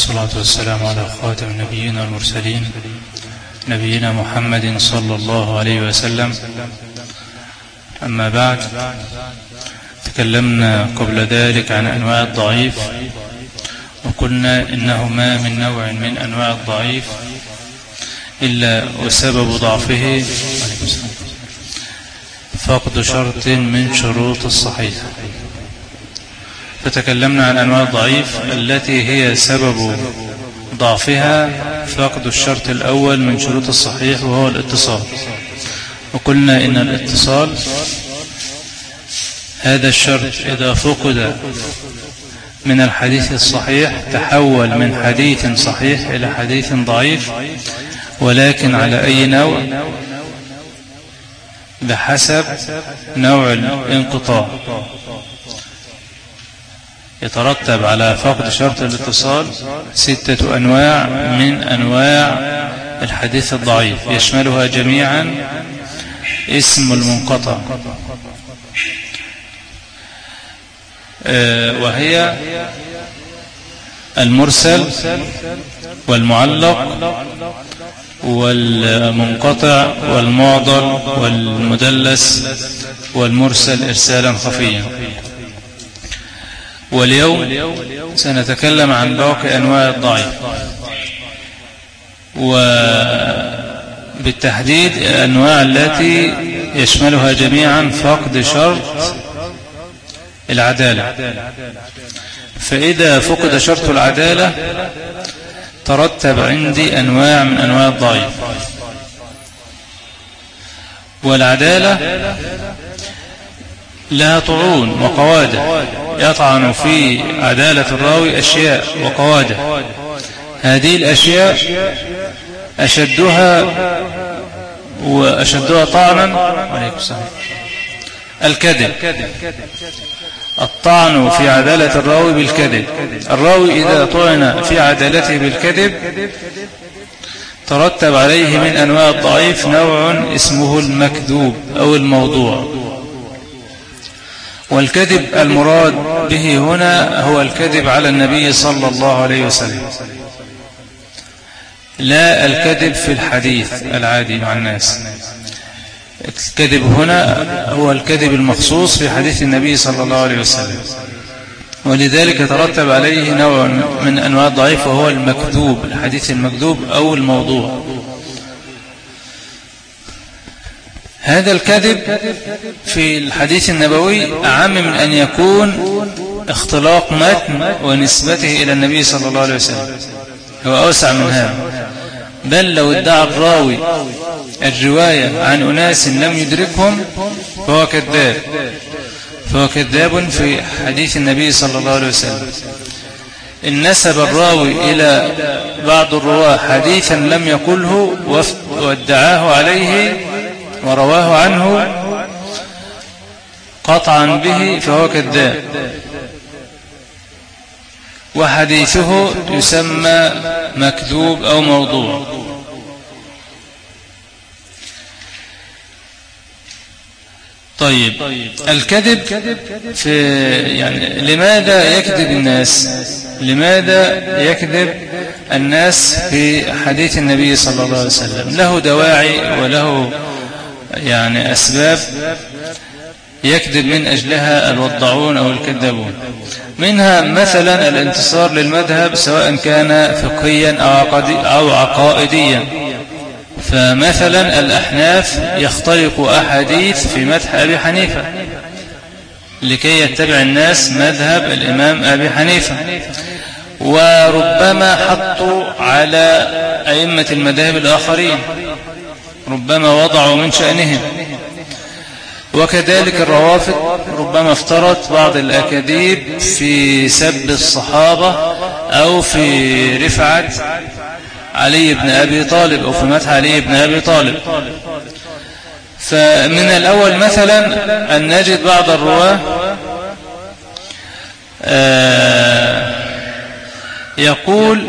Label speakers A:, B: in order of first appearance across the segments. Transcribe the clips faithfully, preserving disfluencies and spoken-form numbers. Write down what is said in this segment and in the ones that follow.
A: والصلاة والسلام على خاتم النبيين والمرسلين نبينا محمد صلى الله عليه وسلم. أما بعد، تكلمنا قبل ذلك عن أنواع الضعيف، وقلنا إنه ما من نوع من أنواع الضعيف إلا وسبب ضعفه فقد شرط من شروط الصحيح. فتكلمنا عن أنواع الضعيف التي هي سبب ضعفها فقد الشرط الأول من شروط الصحيح، وهو الاتصال. وقلنا إن الاتصال هذا الشرط إذا فقد من الحديث الصحيح تحول من حديث صحيح إلى حديث ضعيف، ولكن على أي نوع؟ بحسب نوع الانقطاع. يترتب على فقد شرط الاتصال ستة أنواع من أنواع الحديث الضعيف، يشملها جميعا اسم المنقطع، وهي المرسل والمعلق والمنقطع والمعضل والمدلس والمرسل إرسالا خفيا. واليوم سنتكلم عن باقي أنواع الضعيف، وبالتحديد الأنواع التي يشملها جميعا فقد شرط العدالة. فإذا فقد شرط العدالة ترتب عندي أنواع من أنواع الضعيف. والعدالة لها طعون وقوادح، يطعن في عدالة الراوي أشياء وقوادح. هذه الأشياء أشدها وأشدها طعنا عليكم السلام الكذب. الطعن في عدالة الراوي بالكذب. الراوي إذا طعن في عدالته بالكذب ترتب عليه من أنواع الضعيف نوع اسمه المكذوب أو الموضوع. والكذب المراد به هنا هو الكذب على النبي صلى الله عليه وسلم، لا الكذب في الحديث العادي مع الناس. الكذب هنا هو الكذب المخصوص في حديث النبي صلى الله عليه وسلم، ولذلك يترتب عليه نوع من أنواع الضعيف وهو المكذوب، الحديث المكذوب أو الموضوع. هذا الكذب في الحديث النبوي أعم من أن يكون اختلاق متن ونسبته إلى النبي صلى الله عليه وسلم، هو أوسع من هذا. بل لو ادعى الراوي الرواية عن أناس لم يدركهم فهو كذاب، فهو كذاب في حديث النبي صلى الله عليه وسلم. إن نسب الراوي إلى بعض الرواة حديثا لم يقله وادعاه عليه ورواه عنه قطعا به فهو كذاب، وحديثه يسمى مكذوب أو موضوع. طيب، الكذب في يعني لماذا يكذب الناس؟ لماذا يكذب الناس في حديث النبي صلى الله عليه وسلم؟ له دواعي وله يعني أسباب يكذب من أجلها الوضعون أو الكذابون. منها مثلا الانتصار للمذهب سواء كان فقهيا أو عقائديا. فمثلا الأحناف يختلق أحاديث في مدح أبي حنيفة لكي يتبع الناس مذهب الإمام أبي حنيفة، وربما حطوا على أئمة المذاهب الآخرين، ربما وضعوا من شأنهم. وكذلك الروافض ربما افترت بعض الأكاذيب في سب الصحابة أو في رفعة علي بن أبي طالب أو في مدح علي بن أبي طالب. فمن الأول مثلا أن نجد بعض الرواة يقول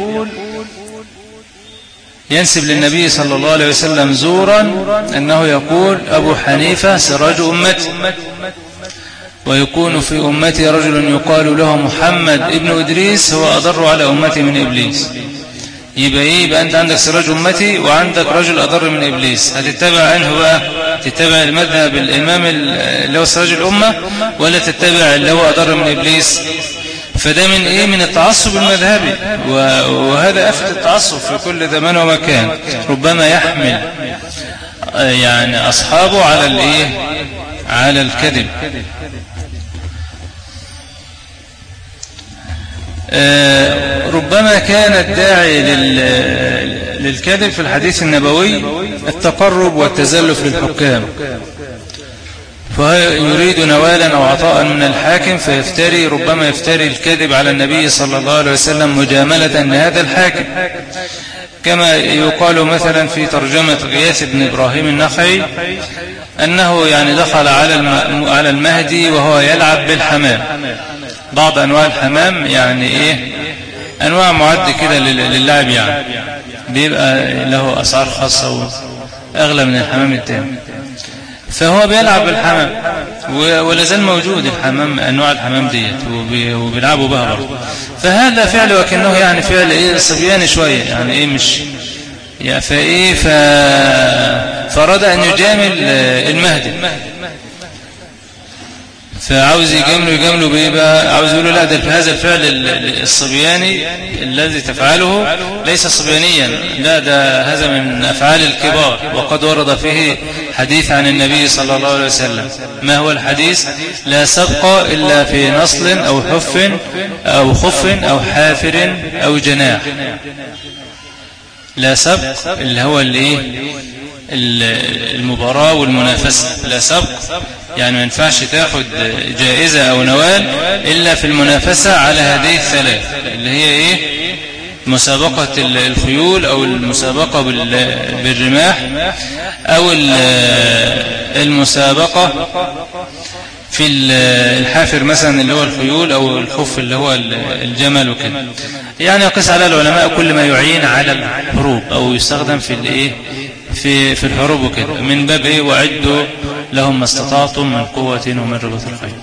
A: ينسب للنبي صلى الله عليه وسلم زورا أنه يقول أبو حنيفة سراج أمتي، ويكون في أمتي رجل يقال له محمد ابن إدريس هو أضر على أمتي من إبليس. يبقى إيه؟ يبقى أنت عندك سراج أمتي وعندك رجل أضر من إبليس، هتتبع أنه بقى؟ تتبع المذهب الإمام اللي هو سراج الأمة، ولا تتبع اللي هو أضر من إبليس؟ فده من إيه؟ من التعصب المذهبي، وهذا أفت التعصب في كل زمان ومكان، ربما يحمل يعني أصحابه على الإيه؟ على الكذب. آه ربما كان الداعي للكذب في الحديث النبوي التقرب والتزلف للحكام، فيريد نوالا أو عطاء من الحاكم فيفتري، ربما يفتري الكذب على النبي صلى الله عليه وسلم مجاملة لهذا الحاكم، كما يقال مثلا في ترجمة غياث بن إبراهيم النخعي أنه يعني دخل على المهدي وهو يلعب بالحمام، بعض أنواع الحمام يعني إيه؟ أنواع معد كده للعب، يعني بيبقى له أسعار خاصة وأغلى من الحمام التاني، فهو بيلعب بالحمام ولازال موجود الحمام، أنواع الحمام ديت وبيلعبوا بها برضه. فهذا فعل وكأنه يعني فعل إيه؟ صبياني شوية، يعني إيه مش يعني فإيه ف... فراد أن يجامل المهدي، فعاوز يجامله يجامله بإيه بقى؟ عاوز يقول له لا، ده هذا الفعل الصبياني الذي تفعله ليس صبيانيا، لا ده هذا من أفعال الكبار، وقد ورد فيه حديث عن النبي صلى الله عليه وسلم. ما هو الحديث؟ لا سبق إلا في نصل أو حف أو خف أو حافر أو جناح. لا سبق اللي هو الايه؟ المباراة والمنافسة. لا سبق يعني ما ينفعش تاخد جائزة أو نوال إلا في المنافسة على هذه الثلاث، اللي هي إيه؟ مسابقة الخيول أو المسابقة بالرماح أو المسابقة في الحافر مثلا اللي هو الخيول أو الخف اللي هو الجمل وكده. يعني يقيس على العلماء كل ما يعين على الحروب أو يستخدم في الإيه؟ في في الحروب وكده، من باب إيه؟ وعدوا لهم ما استطعتم من قوة ومن رباط الخيل.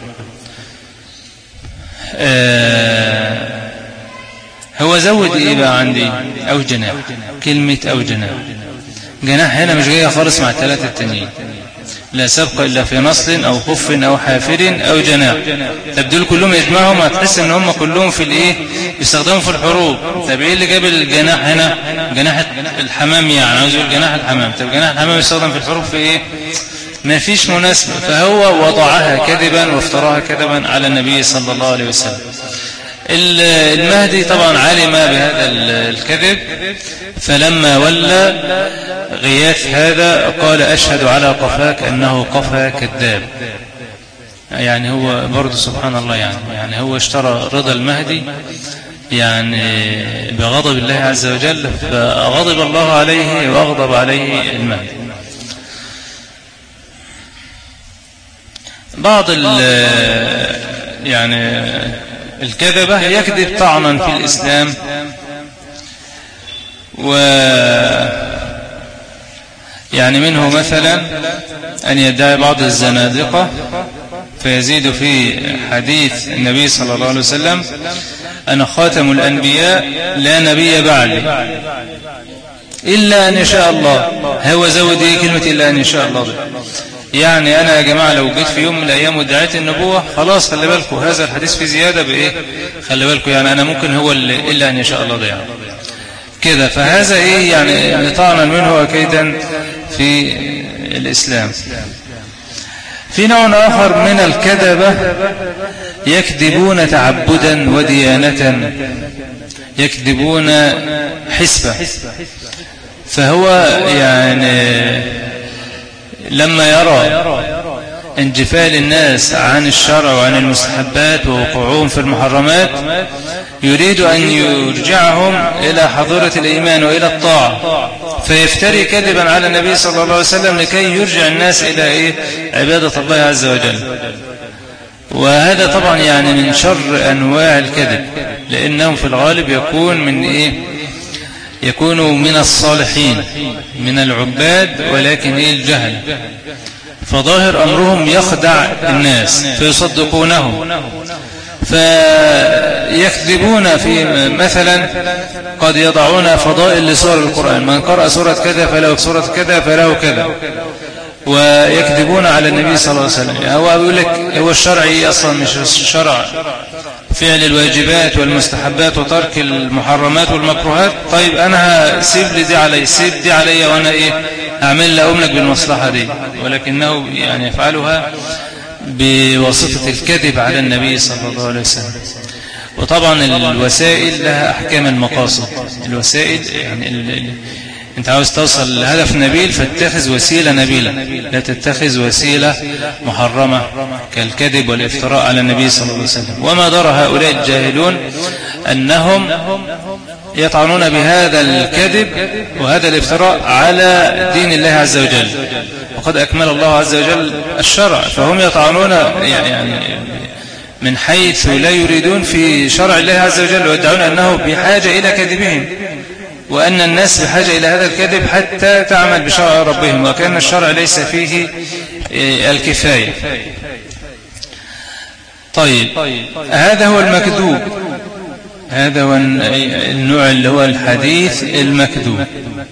A: آه هو زود إيه بقى عندي؟ أو جناح. كلمة أو جناح، جناح هنا مش جاية خالص مع الثلاثة التانيين. لا سبق إلا في نصل أو خف أو حافر أو جناح. تبدل كلهم يجمعهم هتحس إن هم كلهم في الإيه؟ يستخدموا في الحروب. طب إيه اللي جاب الجناح هنا؟ جناح الحمام، يعني عاوز يقول جناح الحمام. طب جناح الحمام يستخدم في الحروب في إيه؟ ما فيش مناسبة، فهو وضعها كذبا وافتراها كذبا على النبي صلى الله عليه وسلم. المهدي طبعا علم بهذا الكذب، فلما ولى غياث هذا قال أشهد على قفاك أنه قفا كذاب. يعني هو برضه سبحان الله، يعني يعني هو اشترى رضا المهدي يعني بغضب الله عز وجل، فغضب الله عليه وأغضب عليه المهدي. بعض يعني الكذبة يكذب طعنا في الإسلام، و يعني منه مثلا أن يدعي بعض الزنادقة فيزيد في حديث النبي صلى الله عليه وسلم أنا خاتم الأنبياء لا نبي بعدي إلا أن يشاء الله. هو زود إيه كلمة إلا أن يشاء الله ده؟ يعني أنا يا جماعة لو جيت في يوم من الأيام ودعيت النبوة خلاص خلي بالكم هذا الحديث في زيادة بإيه؟ خلي بالكم يعني أنا ممكن هو اللي إلا أن يشاء الله ده يعني كده. فهذا إيه يعني يعني طعنا منه وكيدا في الإسلام. في نوع آخر من الكذبة يكذبون تعبدا وديانة، يكذبون حسبة. فهو يعني لما يرى انجفال الناس عن الشرع وعن المستحبات ووقوعهم في المحرمات يريد أن يرجعهم إلى حضورة الإيمان وإلى الطاعة، فيفتري كذبا على النبي صلى الله عليه وسلم لكي يرجع الناس إلى إيه؟ عبادة الله عز وجل. وهذا طبعا يعني من شر أنواع الكذب، لأنهم في الغالب يكون من إيه؟ يكونوا من الصالحين من العباد، ولكن إيه؟ الجهل. فظاهر أمرهم يخدع الناس فيصدقونه، فيكذبون في مثلا قد يضعون فضائل لسور القرآن، من قرأ سورة كذا فله سورة كذا فله كذا، ويكذبون على النبي صلى الله عليه وسلم. هو بيقول لك هو الشرع أصلا مش الشرع فعل الواجبات والمستحبات وترك المحرمات والمكروهات. طيب أنا سيب لي دي علي، سيب دي علي، وأنا إيه أعمل لها أملك بالمصلحة دي، ولكنه يعني يفعلها بواسطة الكذب على النبي صلى الله عليه وسلم. وطبعا الوسائل لها أحكام المقاصد. الوسائل يعني ال ال انت عاوز توصل لهدف نبيل فاتخذ وسيلة نبيلة، لا تتخذ وسيلة محرمة كالكذب والافتراء على النبي صلى الله عليه وسلم. وما درى هؤلاء الجاهلون أنهم يطعنون بهذا الكذب وهذا الافتراء على دين الله عز وجل، وقد أكمل الله عز وجل الشرع، فهم يطعنون يعني من حيث لا يريدون في شرع الله عز وجل، ويدعون أنه بحاجة إلى كذبهم، وأن الناس بحاجة إلى هذا الكذب حتى تعمل بشرع ربهم، وكأن الشرع ليس فيه الكفاية. طيب هذا هو المكذوب، هذا هو النوع اللي هو الحديث المكذوب.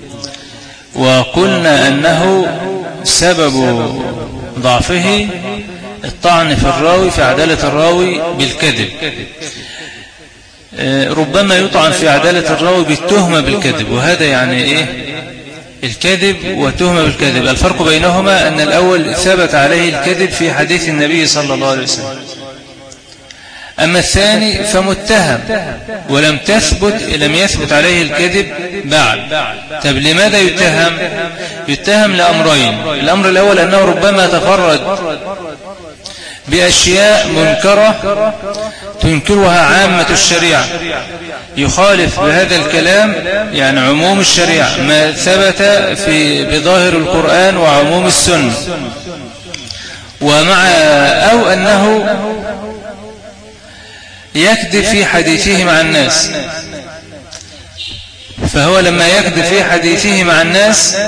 A: وقلنا أنه سبب ضعفه الطعن في الراوي، في عدالة الراوي بالكذب. ربما يطعن في عدالة الراوي بالتهمة بالكذب، وهذا يعني إيه الكذب وتهمة بالكذب. الفرق بينهما أن الأول ثبت عليه الكذب في حديث النبي صلى الله عليه وسلم، أما الثاني فمتهم ولم تثبت لم يثبت عليه الكذب بعد. طب لماذا يتهم؟ يتهم لأمرين. الأمر الأول أنه ربما تفرد بأشياء منكرة تنكرها عامة الشريعة، يخالف بهذا الكلام يعني عموم الشريعة ما ثبت في بظاهر القرآن وعموم السنة، ومع أو أنه يكذب في حديثه مع الناس. فهو لما يكذب في حديثه مع الناس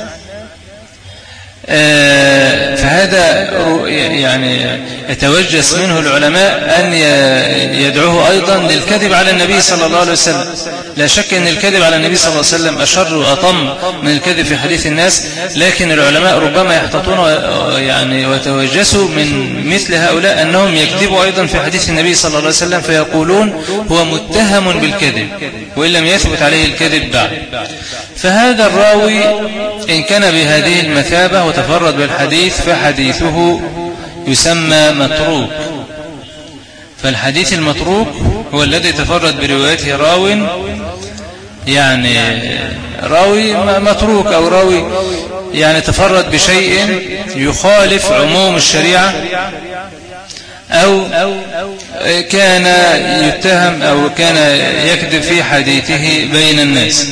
A: آه فهذا يعني يتوجس منه العلماء أن يدعوه أيضا للكذب على النبي صلى الله عليه وسلم. لا شك أن الكذب على النبي صلى الله عليه وسلم أشر وأطم من الكذب في حديث الناس، لكن العلماء ربما يحتطون يعني ويتوجسوا من مثل هؤلاء أنهم يكذبوا أيضا في حديث النبي صلى الله عليه وسلم، فيقولون هو متهم بالكذب وإن لم يثبت عليه الكذب بعد. فهذا الراوي إن كان بهذه المثابة وتفرد بالحديث فحديثه يسمى متروك. فالحديث المتروك هو الذي تفرد بروايته راو يعني راوي متروك أو راوي يعني تفرد بشيء يخالف عموم الشريعة، أو كان يتهم أو كان يكذب في حديثه بين الناس.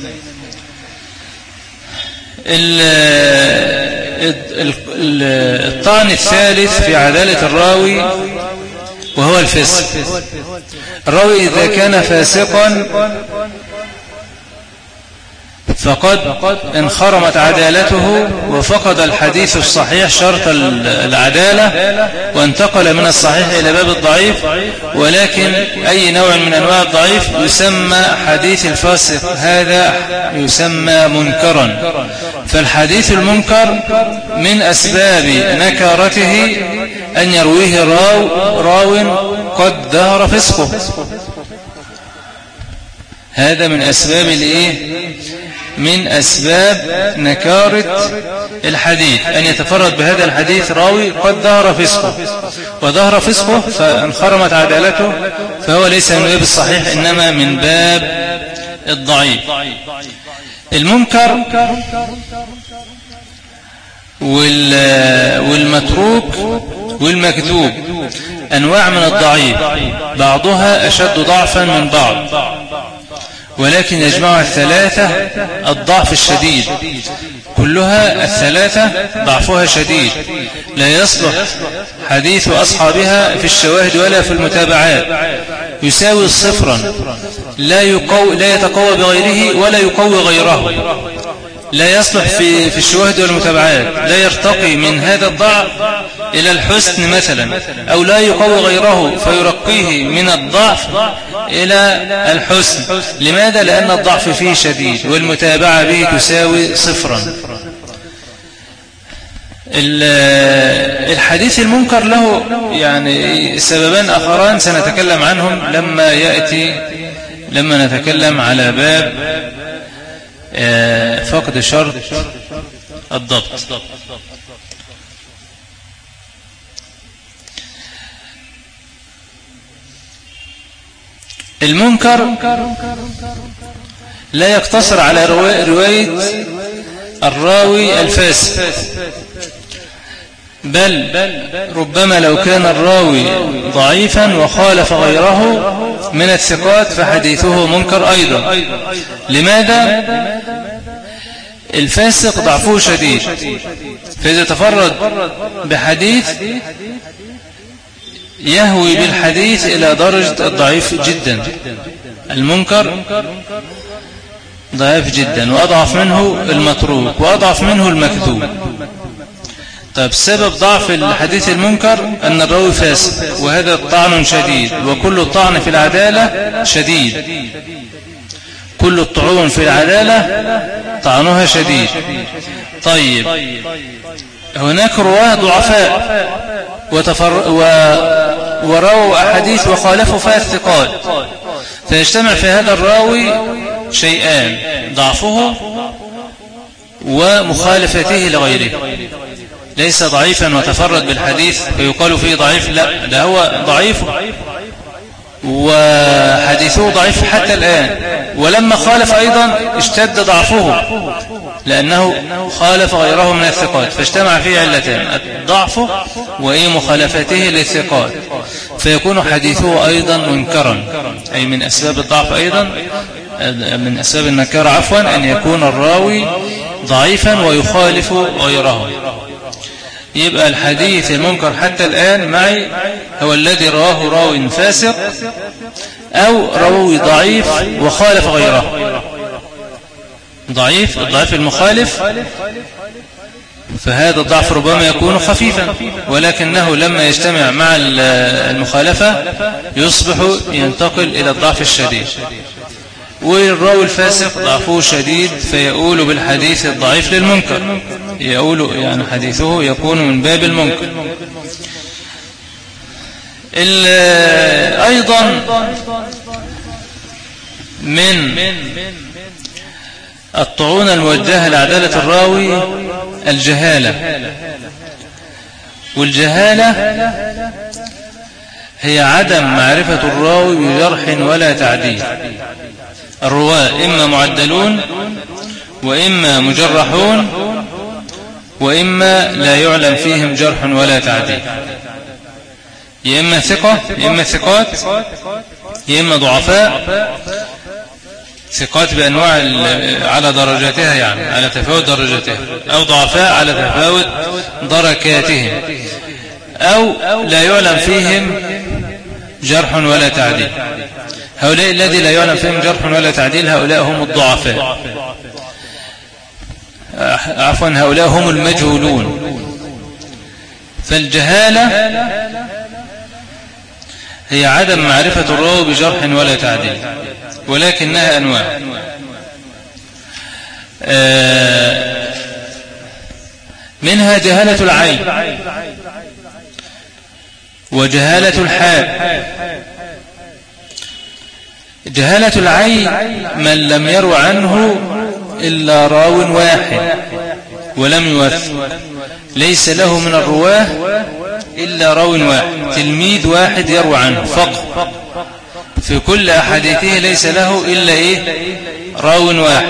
A: الطعن الثالث في عدالة الراوي وهو الفسق. الراوي إذا كان فاسقا فقد انخرمت عدالته وفقد الحديث الصحيح شرط العدالة وانتقل من الصحيح إلى باب الضعيف، ولكن أي نوع من أنواع الضعيف يسمى حديث الفاسق، هذا يسمى منكرا. فالحديث المنكر من أسباب نكارته أن يرويه راو, راو قد ظهر فسقه، هذا من أسباب الإيه؟ من أسباب نكارة الحديث أن يتفرد بهذا الحديث راوي قد ظهر فسقه، وظهر فسقه فانخرمت عدالته، فهو ليس من باب الصحيح إنما من باب الضعيف. المنكر والمتروك والمكذوب أنواع من الضعيف، بعضها أشد ضعفا من بعض، ولكن يجمع الثلاثة الضعف الشديد، كلها الثلاثة ضعفها شديد، لا يصلح حديث أصحابها في الشواهد ولا في المتابعات، يساوي صفرا، لا, يقو لا يتقوى بغيره ولا يقوي غيره، لا يصلح في في الشواهد والمتابعات، لا يرتقي من هذا الضعف إلى الحسن مثلا، أو لا يقوي غيره فيرقيه من الضعف إلى الحسن. لماذا؟ لأن الضعف فيه شديد والمتابعة به تساوي صفرا. الحديث المنكر له يعني سببان آخران سنتكلم عنهم لما يأتي لما نتكلم على باب فقد شرط الضبط. المنكر لا يقتصر على رواية الراوي الفاسد، بل ربما لو كان الراوي ضعيفا وخالف غيره من الثقات فحديثه منكر أيضا. لماذا؟ الفاسق ضعفه شديد، فإذا تفرد بحديث يهوي بالحديث إلى درجة الضعيف جدا. المنكر ضعيف جدا، وأضعف منه المتروك، وأضعف منه المكذوب. طيب سبب ضعف الحديث المنكر أن الراوي فاسد، وهذا طعن شديد، وكل الطعن في العدالة شديد، كل الطعون في العدالة طعنها شديد. طيب هناك رواه ضعفاء وتفر... و... ورووا أحاديث وخالفوا فيها الثقات، فيجتمع في هذا الراوي شيئان: ضعفه ومخالفته لغيره. ليس ضعيفا وتفرد بالحديث فيقال فيه ضعيف، لا، ده هو ضعيف وحديثه ضعيف حتى الآن، ولما خالف أيضا اشتد ضعفه لأنه خالف غيره من الثقات، فاجتمع فيه علتان: الضعف وإيه مخالفته للثقات، فيكون حديثه أيضا منكرا. أي من أسباب الضعف أيضا، من أسباب النكارة عفوا، أن يكون الراوي ضعيفا ويخالف غيره. يبقى الحديث المنكر حتى الآن معي هو الذي رواه راوي فاسق أو راوي ضعيف وخالف غيره. ضعيف، الضعيف المخالف، فهذا الضعف ربما يكون خفيفا، ولكنه لما يجتمع مع المخالفة يصبح ينتقل إلى الضعف الشديد. والراوي الفاسق ضعفه شديد فيقول بالحديث الضعيف للمنكر، يقول يعني حديثه يكون من باب المنكر. أيضا من الطعون الموجهة لعدالة الراوي الجهالة، والجهالة هي عدم معرفة الراوي بجرح ولا تعديل. الرواة إما معدلون وإما مجرحون وإما لا يعلم فيهم جرح ولا تعديل، يا إما ثقة يا إما ثقات يا إما ضعفاء، ثقات بأنواع على درجاتها يعني على تفاوت درجاتها، أو ضعفاء على تفاوت دركاتهم، أو لا يعلم فيهم جرح ولا تعديل. هؤلاء الذي لا يعلم فيهم جرح ولا تعديل هؤلاء هم الضعفاء، عفوا هؤلاء هم المجهولون. فالجهالة هي عدم معرفة الراوي بجرح ولا تعديل، ولكنها أنواع. منها جهالة العين وجهالة الحال. جهالة العين من لم يرو عنه إلا راو واحد ولم يوثق، ليس له من الرواه إلا راو واحد، تلميذ واحد يروى عنه فقط في كل أحاديثه، ليس له إلا إيه راو واحد.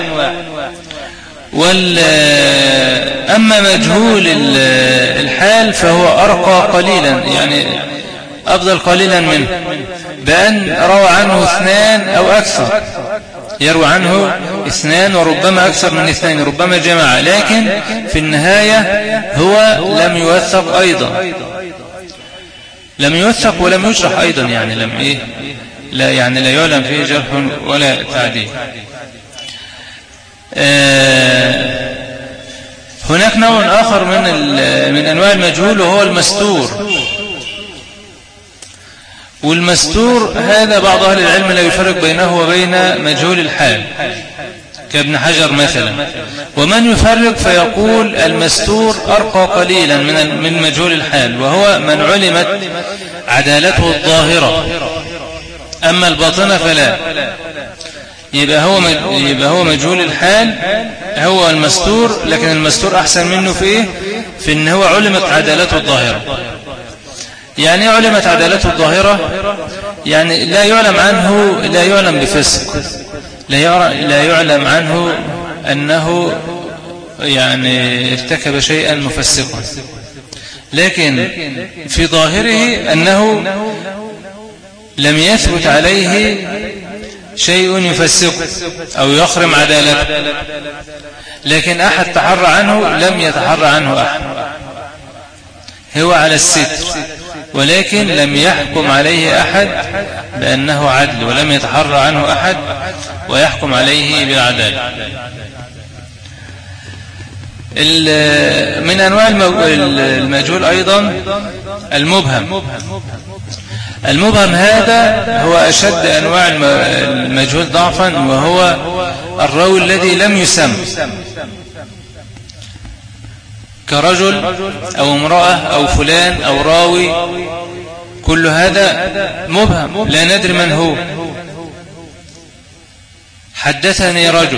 A: أما مجهول الحال فهو أرقى قليلا، يعني أفضل قليلا منه، بأن روى عنه اثنان أو أكثر، يروى عنه اثنان وربما أكثر من اثنين، ربما جماعة، لكن في النهاية هو لم يوثق أيضا، لم يوثق ولم يجرح أيضا، يعني لم إيه لا يعني لا يعلم فيه جرح ولا تعديل. هناك نوع آخر من من أنواع المجهول وهو المستور. والمستور هذا بعض أهل العلم لا يفرق بينه وبين مجهول الحال كابن حجر مثلا. ومن يفرق فيقول المستور أرقى قليلا من من مجهول الحال، وهو من علمت عدالته الظاهرة، أما الباطنة فلا. يبقى هو يبقى هو مجهول الحال هو المستور، لكن المستور أحسن منه في إيه؟ في إن هو علمت عدالته الظاهرة. يعني علمت عدالته الظاهرة يعني لا يعلم عنه لا يعلم بفسق، لا يعلم عنه أنه يعني ارتكب شيئا مفسقا، لكن في ظاهره أنه لم يثبت عليه شيء يفسق أو يخرم عدالته، لكن أحد تحرى عنه لم يتحرى عنه أحد، هو على الستر، ولكن لم يحكم عليه أحد بأنه عدل، ولم يتحرى عنه أحد ويحكم عليه بالعدالة. من أنواع المجهول أيضا المبهم. المبهم هذا هو أشد أنواع المجهول ضعفا، وهو الراوي الذي لم يسم، كرجل أو امرأة أو فلان أو راوي، كل هذا مبهم لا ندري من هو. حدثني رجل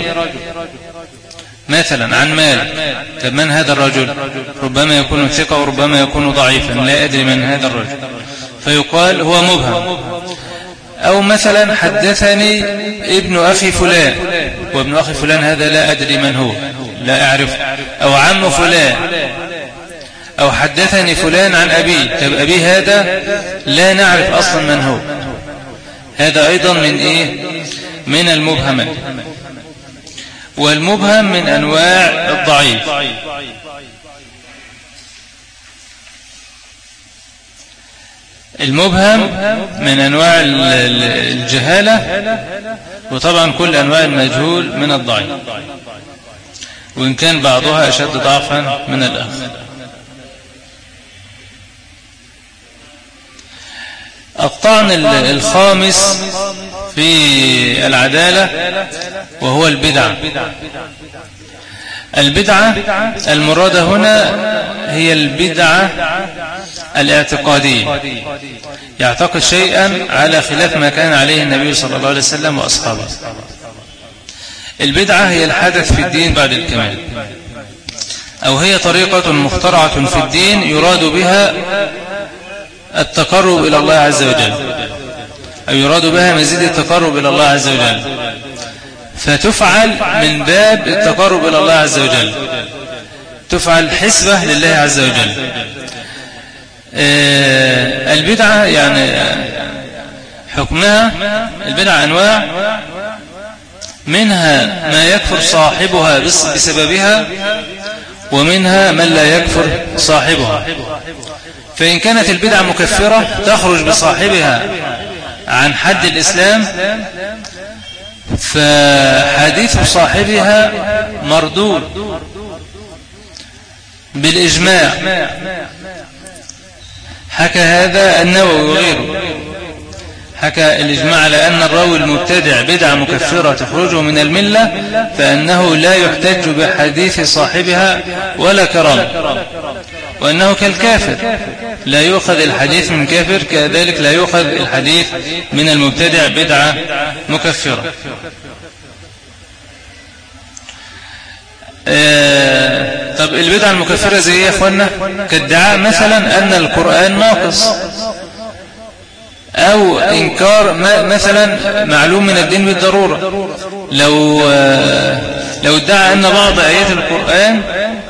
A: مثلا عن مالك، طب من هذا الرجل؟ ربما يكون ثقة وربما يكون ضعيفا، لا أدري من هذا الرجل، فيقال هو مبهم. أو مثلا حدثني ابن أخي فلان، وابن أخي فلان هذا لا أدري من هو، لا أعرف. أو عم فلان، أو حدثني فلان عن أبي، طب أبي هذا لا نعرف أصلا من هو، هذا أيضا من إيه؟ من المبهمات. والمبهم من أنواع الضعيف. المبهم من أنواع الجهالة، وطبعا كل أنواع المجهول من الضعيف، وإن كان بعضها أشد ضعفا من الآخر. الطعن الخامس في العدالة وهو البدعة. البدعة المرادة هنا هي البدعة الاعتقادية، يعتقد شيئا على خلاف ما كان عليه النبي صلى الله عليه وسلم وأصحابه. البدعة هي الحدث في الدين بعد الكمال، أو هي طريقة مخترعة في الدين يراد بها التقرب إلى الله عز وجل، أو يراد بها مزيد التقرب إلى الله عز وجل، فتفعل من باب التقرب إلى الله عز وجل، تفعل حسبة لله عز وجل. البدعة يعني حكمها، البدعة أنواع، منها ما يكفر صاحبها بسببها، ومنها من لا يكفر صاحبها. فإن كانت البدعة مكفرة تخرج بصاحبها عن حد الإسلام، فحديث صاحبها مردود بالإجماع. حكى هذا النووي وغيره، حكى الإجماع على أن الراوي المبتدع بدعة مكفرة تخرجه من الملة، فأنه لا يحتج بحديث صاحبها ولا كرامة، وأنه كالكافر لا يؤخذ الحديث من كافر، كذلك لا يؤخذ الحديث من المبتدع بدعة مكفرة. آه طب البدعة المكفرة زي ايه يا اخوانا؟ كادعاء مثلا أن القرآن ناقص، أو إنكار مثلا معلوم من الدين بالضرورة. لو آه لو ادعى أن بعض آيات القرآن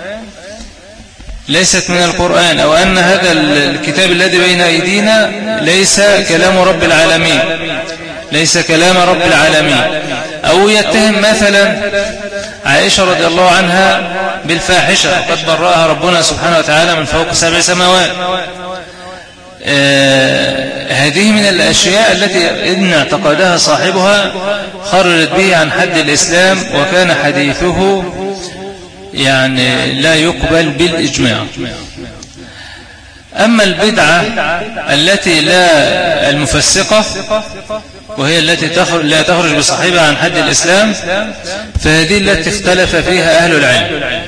A: ليست من القرآن، أو أن هذا الكتاب الذي بين أيدينا ليس كلام رب العالمين، ليس كلام رب العالمين، أو يتهم مثلا عائشة رضي الله عنها بالفاحشة، قد برأها ربنا سبحانه وتعالى من فوق سبع سماوات، آه هذه من الأشياء التي إن اعتقدها صاحبها خرجت به عن حد الإسلام، وكان حديثه يعني لا يقبل بالإجماع. أما البدعة التي لا المفسقة، وهي التي تخرج لا تخرج بصاحبها عن حد الإسلام، فهذه التي اختلف فيها أهل العلم.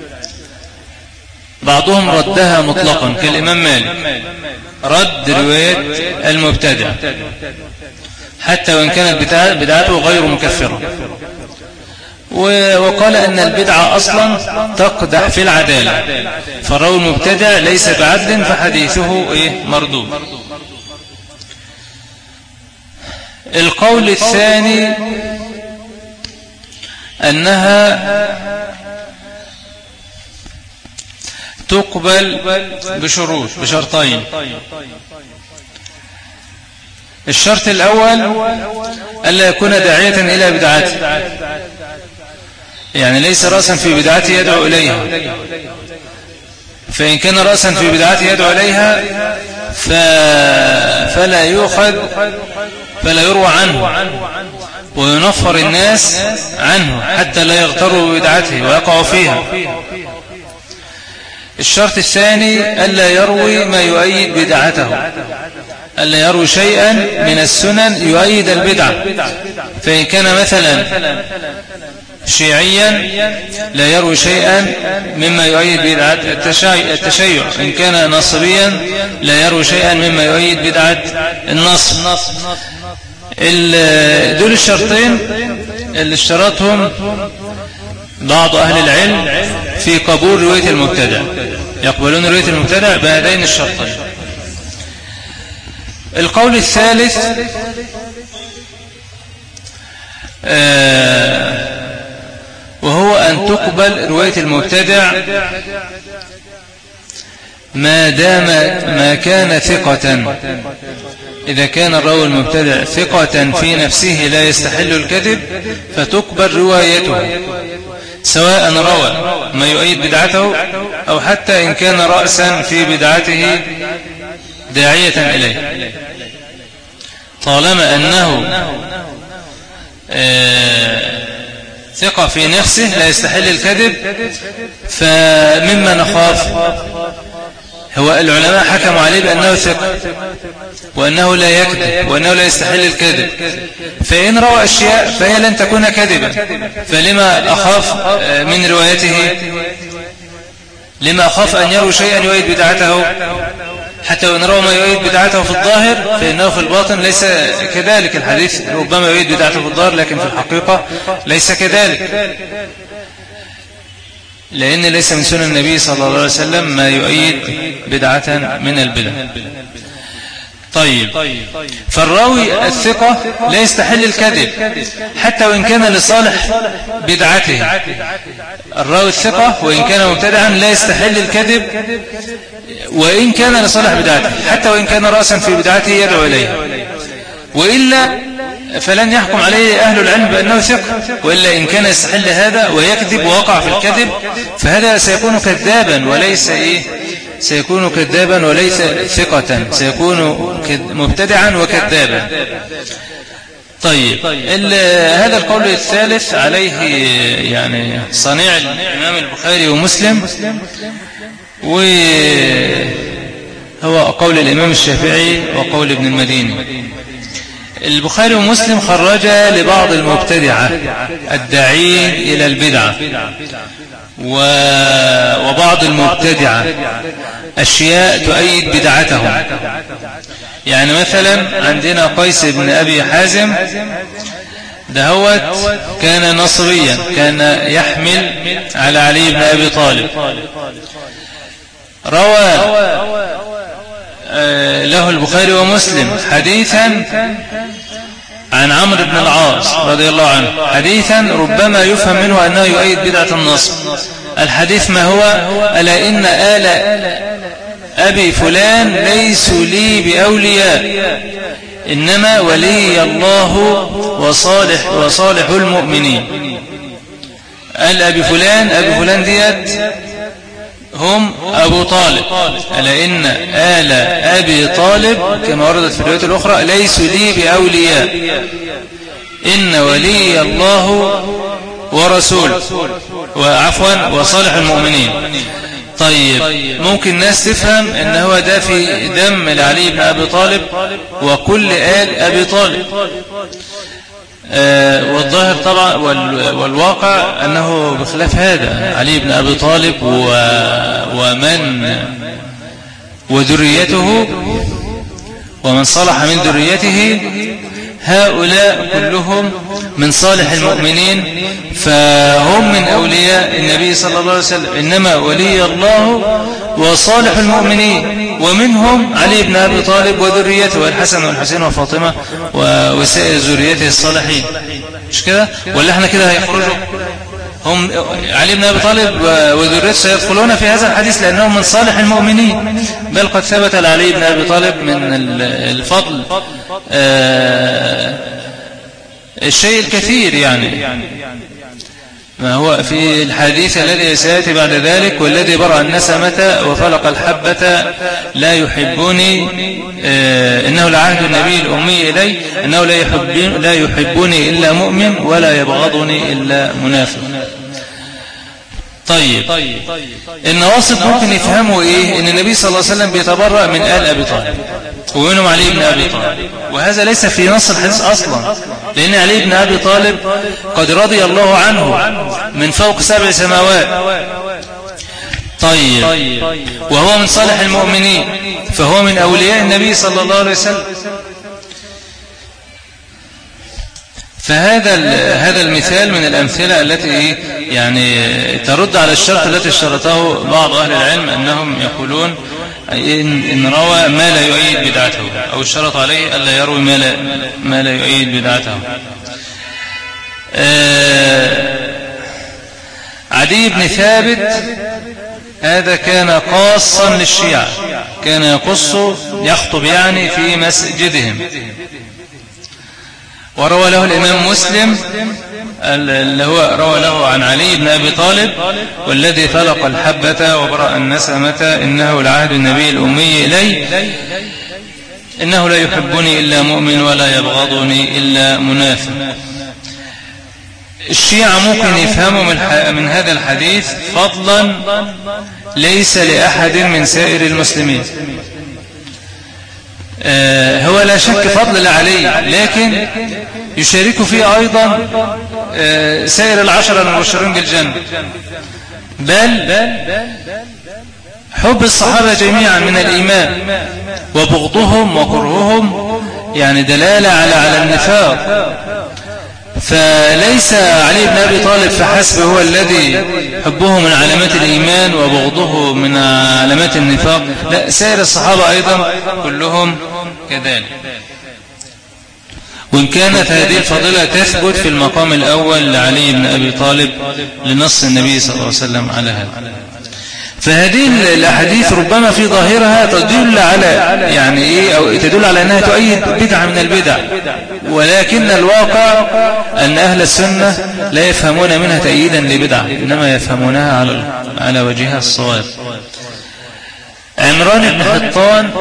A: بعضهم ردها مطلقا كالإمام مالك، رد رواية المبتدع حتى وإن كانت بدعته غير مكفرة، وقال أن البدعة أصلا تقدح في العدالة، فالراوي المبتدع ليس بعدل فحديثه إيه مردود. القول الثاني أنها تقبل بشروط بشرطين. الشرط الأول ألا يكون داعية إلى بدعته، يعني ليس رأسا في بدعته يدعو إليها، فإن كان رأسا في بدعته يدعو إليها فلا يؤخذ فلا يروى عنه وينفر الناس عنه حتى لا يغتروا ببدعته ويقعوا فيها. الشرط الثاني ألا يروي ما يؤيد بدعته، ألا يروي شيئا من السنن يؤيد البدعة، فإن كان مثلا شيعيا لا يروي شيئا مما يؤيد بدعة التشيع، إن كان نصريا لا يروي شيئا مما يؤيد بدعة النصر. دول الشرطين اللي اشترطهم بعض أهل العلم في قبول رواية المبتدع، يقبلون رواية المبتدع بهذين الشرطين. القول الثالث آه وهو أن تقبل رواية المبتدع ما دام ما كان ثقة. إذا كان الراوي المبتدع ثقة في نفسه لا يستحل الكذب فتقبل روايته، سواء روى ما يؤيد بدعته أو حتى إن كان رأسا في بدعته داعية إليه، طالما أنه آه ثقة في نفسه لا يستحل الكذب. فمما نخاف هو العلماء حكموا عليه بأنه ثقة وأنه لا يكذب وأنه لا يستحل الكذب، فإن روى أشياء فهي لن تكون كذبا، فلما أخاف من روايته؟ لما أخاف أن يروي شيئا يؤيد بدعته، حتى وإن روى ما يؤيد بدعته في الظاهر فإنه في الباطن ليس كذلك. الحديث ربما يؤيد بدعته في الظاهر لكن في الحقيقة ليس كذلك، لأن ليس من سنن النبي صلى الله عليه وسلم ما يؤيد بدعة من البدع. طيب، فالراوي الثقة لا يستحل الكذب حتى وإن كان لصالح بدعته. الراوي الثقة وإن كان مبتدعا لا يستحل الكذب وإن كان لصالح بدعته، حتى وإن كان رأسا في بدعته يدعو إليه، وإلا فلن يحكم عليه أهل العلم بأنه ثقة. وإلا إن كان يستحل هذا ويكذب ووقع في الكذب فهذا سيكون كذابا وليس إيه سيكون كذابا وليس ثقة، سيكون مبتدعا وكذابا. طيب، هذا القول الثالث عليه يعني صنيع الإمام البخاري ومسلم، وهو قول الإمام الشافعي وقول ابن المديني. البخاري ومسلم خرجا لبعض المبتدعة الداعين إلى البدعة وبعض المبتدعة أشياء تؤيد بدعتهم. يعني مثلا عندنا قيس بن أبي حازم دهوت كان نصريا، كان يحمل على علي بن أبي طالب، روى له البخاري ومسلم حديثا عن عمرو بن العاص رضي الله عنه، حديثا ربما يفهم منه أنه يؤيد بدعة النصب. الحديث ما هو؟ ألا إن آل أبي فلان ليسوا لي بأولياء، إنما ولي الله وصالح وصالح المؤمنين. آل أبي فلان، أبي فلان ديت هم أبو طالب، ألا إن آل أبي طالب كما وردت في الروايات الأخرى ليسوا لي بأولياء، إن ولي الله ورسوله وعفوا وصالح المؤمنين. طيب ممكن الناس تفهم ان هو ده في دم لعلي بن أبي طالب وكل آل أبي طالب، آه والظاهر طبعا والواقع أنه بخلاف هذا. علي بن أبي طالب ومن وذريته ومن صلح من ذريته هؤلاء كلهم من صالح المؤمنين، فهم من أولياء النبي صلى الله عليه وسلم، إنما ولي الله وصالح المؤمنين، ومنهم علي بن أبي طالب وذريته الحسن والحسين وفاطمة وسائر ذريته الصالحين. مش كده؟ ولا احنا كده هيخرجوا؟ هم علي بن أبي طالب وذريته سيدخلون في هذا الحديث لأنهم من صالح المؤمنين، بل قد ثبت لعلي بن أبي طالب من الفضل الشيء الكثير، يعني ما هو في الحديث الذي سيأتي بعد ذلك: والذي برأ النسمة وفلق الحبة لا يحبني إنه لعهد النبي الأمي إلي إنه لا يحبني, لا يحبني إلا مؤمن ولا يبغضني إلا منافق. طيب النواصب ممكن يفهموا إيه؟ إن النبي صلى الله عليه وسلم بيتبرأ من آل أبي طالب ومنهم علي بن أبي طالب، وهذا ليس في نص الحديث أصلا، لأن علي بن أبي طالب قد رضي الله عنه من فوق سبع سماوات. طيب وهو من صالح المؤمنين، فهو من أولياء النبي صلى الله عليه وسلم. فهذا هذا المثال من الأمثلة التي يعني ترد على الشرط التي اشترطه بعض أهل العلم، أنهم يقولون إن, إن روى ما لا يؤيد بدعته، أو اشترط عليه ألا يروي ما لا, ما لا يؤيد بدعته. آه عدي بن ثابت هذا كان قاصا للشيعة، كان يقص يخطب يعني في مسجدهم، وروى له الإمام مسلم اللي هو روى له عن علي بن أبي طالب: والذي فلق الحبة وبرأ النسمة إنه لعهد النبي الأمي إلي إنه لا يحبني إلا مؤمن ولا يبغضني إلا منافق. الشيعة ممكن يفهموا من هذا الحديث فضلا ليس لأحد من سائر المسلمين. آه هو لا شك فضل لعلي، لكن يشارك فيه أيضا آه سائر العشرة المبشرين بالجنة، بل حب الصحابة جميعا من الإيمان، وبغضهم وكرههم يعني دلالة على على النفاق. فليس علي بن أبي طالب فحسب هو الذي حبه من علامات الإيمان وبغضه من علامات النفاق، لا، سائر الصحابة أيضا كلهم كذلك. وإن كانت هذه الفضيلة تثبت في المقام الأول لعلي بن أبي طالب لنص النبي صلى الله عليه وسلم على هذا. فهذه الأحاديث ربما في ظاهرها تدل على يعني إيه، أو تدل على أنها تؤيد بدعة من البدع، ولكن الواقع أن أهل السنة لا يفهمون منها تأييدا لبدعة، إنما يفهمونها على على وجهها الصواب. عمران بن حطان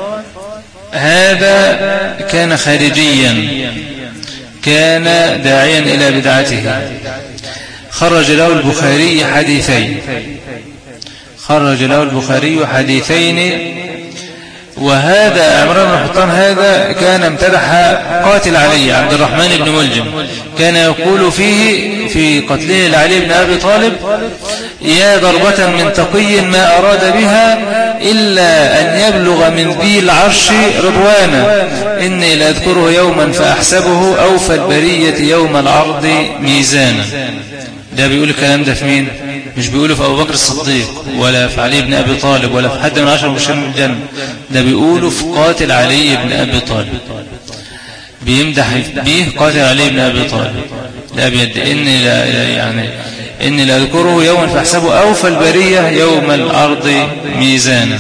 A: هذا كان خارجيا، كان داعيا إلى بدعته، خرج له البخاري حديثين خرج له البخاري حديثين وهذا عمران بن حطان هذا كان امتدح قاتل علي عبد الرحمن بن ملجم، كان يقول فيه في قتله لعلي بن أبي طالب: يا ضربة من تقي ما أراد بها إلا أن يبلغ من ذي العرش رضوانا، إني لأذكره يوما فأحسبه أوفى البرية يوم العرض ميزانا. ده بيقول الكلام ده في مين؟ مش بيقوله في أبو بكر الصديق ولا في علي بن أبي طالب ولا في حد من عشر مبشرين بالجنة، ده بيقوله في قاتل علي بن أبي طالب، بيمدح به قاتل علي بن أبي طالب. لا بيد إني لا يعني إني لا أذكره يوما فاحسبه أوفى البرية يوم الأرض ميزانا.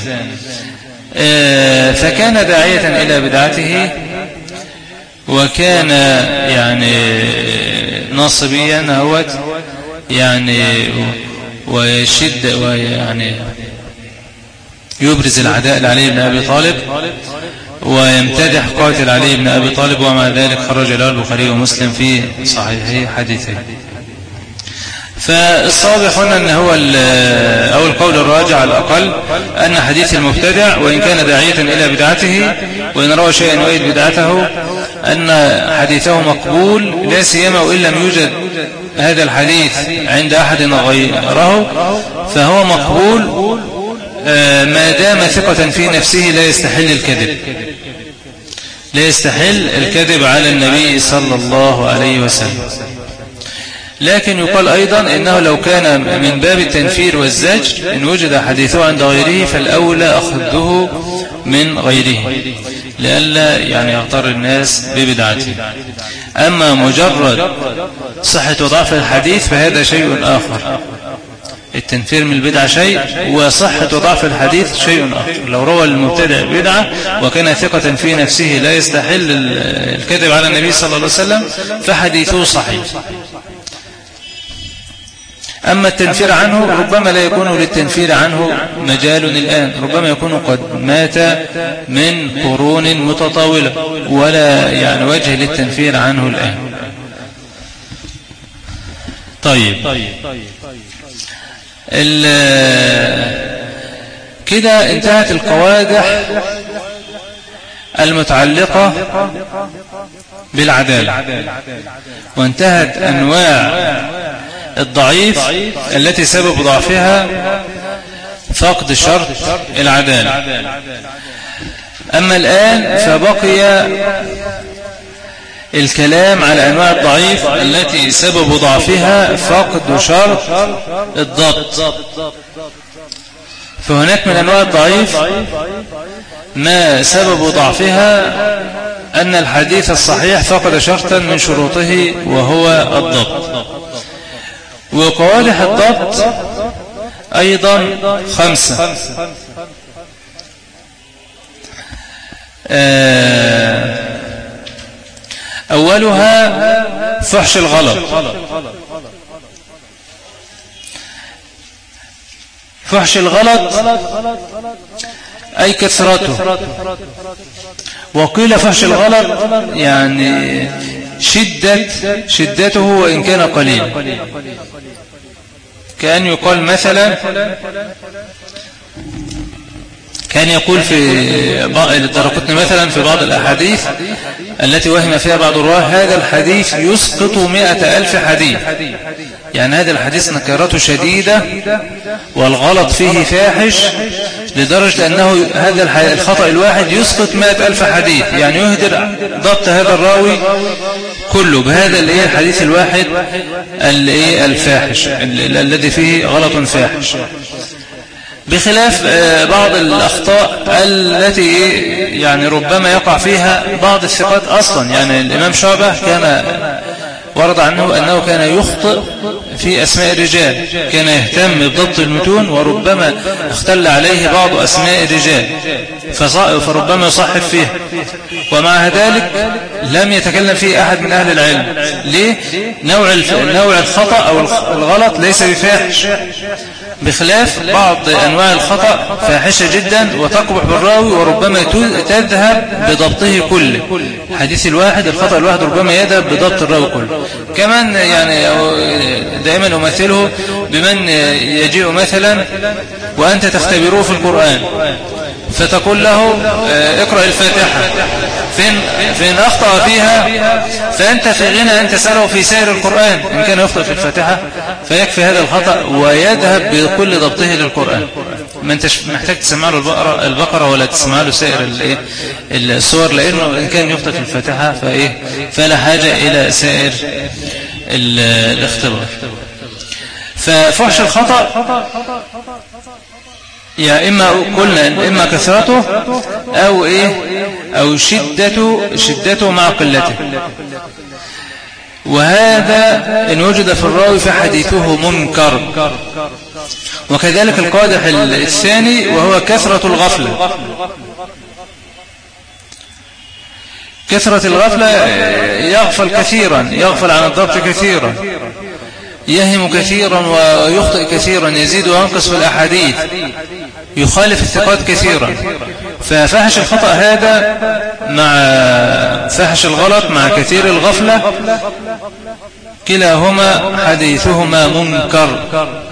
A: فكان داعية إلى بدعته، وكان يعني ناصبيا هوت يعني ويشد ويعني يبرز العداء لعلي بن أبي طالب ويمتدح قاتل علي بن أبي طالب، ومع ذلك خرج له البخاري ومسلم في صحيحي حديثين. فالصواب هنا أن هو أو القول الراجع على الأقل أن حديث المبتدع وإن كان داعية إلى بدعته وإن روى شيئا يؤيد بدعته أن حديثه مقبول، لا سيما وإن لم يوجد هذا الحديث عند أحد غيره فهو مقبول ما دام ثقة في نفسه لا يستحل الكذب لا يستحل الكذب على النبي صلى الله عليه وسلم. لكن يقال أيضا إنه لو كان من باب التنفير والزجر إن وجد حديثه عند غيره فالأولى أخذه من غيره لئلا يعني يغتر الناس ببدعته. أما مجرد صحة وضعف الحديث فهذا شيء آخر. التنفير من البدعة شيء وصحة وضعف الحديث شيء آخر. لو روى المبتدع بدعة وكان ثقة في نفسه لا يستحل الكذب على النبي صلى الله عليه وسلم فحديثه صحيح. أما التنفير عنه ربما لا يكون للتنفير عنه مجال الآن، ربما يكون قد مات من قرون متطاولة ولا يعني وجه للتنفير عنه الآن. طيب كده انتهت القوادح المتعلقة بالعدالة، وانتهت أنواع الضعيف التي سبب ضعفها فقد شرط العدالة. أما الآن فبقي الكلام على أنواع الضعيف التي سبب ضعفها فقد شرط الضبط. فهناك من أنواع الضعيف ما سبب ضعفها أن الحديث الصحيح فقد شرطا من شروطه وهو الضبط. وقوادح الضبط أيضا خمسة. أولها فحش الغلط. فحش الغلط أي كثرته، وقيل فحش الغلط يعني شدة شدته وإن كان قليل. كأن يقال مثلا كان يقول في الدرقطني مثلا في بعض الأحاديث التي وهم فيها بعض الرواه هذا الحديث يسقط مئة ألف حديث، يعني هذا الحديث نكرته شديدة والغلط فيه فاحش لدرجة أنه هذا الخطأ الواحد يسقط مئة ألف حديث، يعني يهدر ضبط هذا الراوي كله بهذا الحديث الواحد الفاحش الذي فيه غلط فاحش. بخلاف بعض الأخطاء التي يعني ربما يقع فيها بعض الثقات أصلا. يعني الإمام شعبة كان ورد عنه أنه كان يخطئ في أسماء الرجال، كان يهتم بضبط المتون وربما اختل عليه بعض أسماء الرجال فربما يصحف فيها، ومع ذلك لم يتكلم فيه أحد من أهل العلم. ليه؟ نوع نوع الخطأ أو الغلط ليس بفاحش، بخلاف بعض أنواع الخطأ فاحشة جدا وتقبح بالراوي وربما تذهب بضبطه كله. حديث الواحد الخطأ الواحد ربما يذهب بضبط الراوي كله. كمان يعني دائما أمثله بمن يجيء مثلا وأنت تختبروه في القرآن فتقول له اقرأ الفاتحة، فإن, فإن أخطأ فيها فأنت في غنى أن تسأله في سائر القرآن. إن كان يخطئ في الفاتحة فيكفي هذا الخطأ ويذهب بكل ضبطه للقرآن، ما أنت محتاج تسمع له البقرة, البقرة ولا تسمع له سائر السور، لأنه إن كان يخطئ في الفاتحة فإيه فلا حاجة إلى سائر الاختبار. ففحش الخطأ يا إما قلنا إما كثرته أو إيه أو شدته شدته مع قلته، وهذا إن وجد في الراوي فحديثه منكر. وكذلك القادح الثاني وهو كثرة الغفلة. كثرة الغفلة يغفل كثيرا، يغفل عن الضبط كثيرا، يهم كثيرا ويخطئ كثيرا، يزيد وينقص في الأحاديث، يخالف الثقات كثيرا. ففحش الخطأ هذا مع فحش الغلط مع كثير الغفلة كلاهما حديثهما منكر.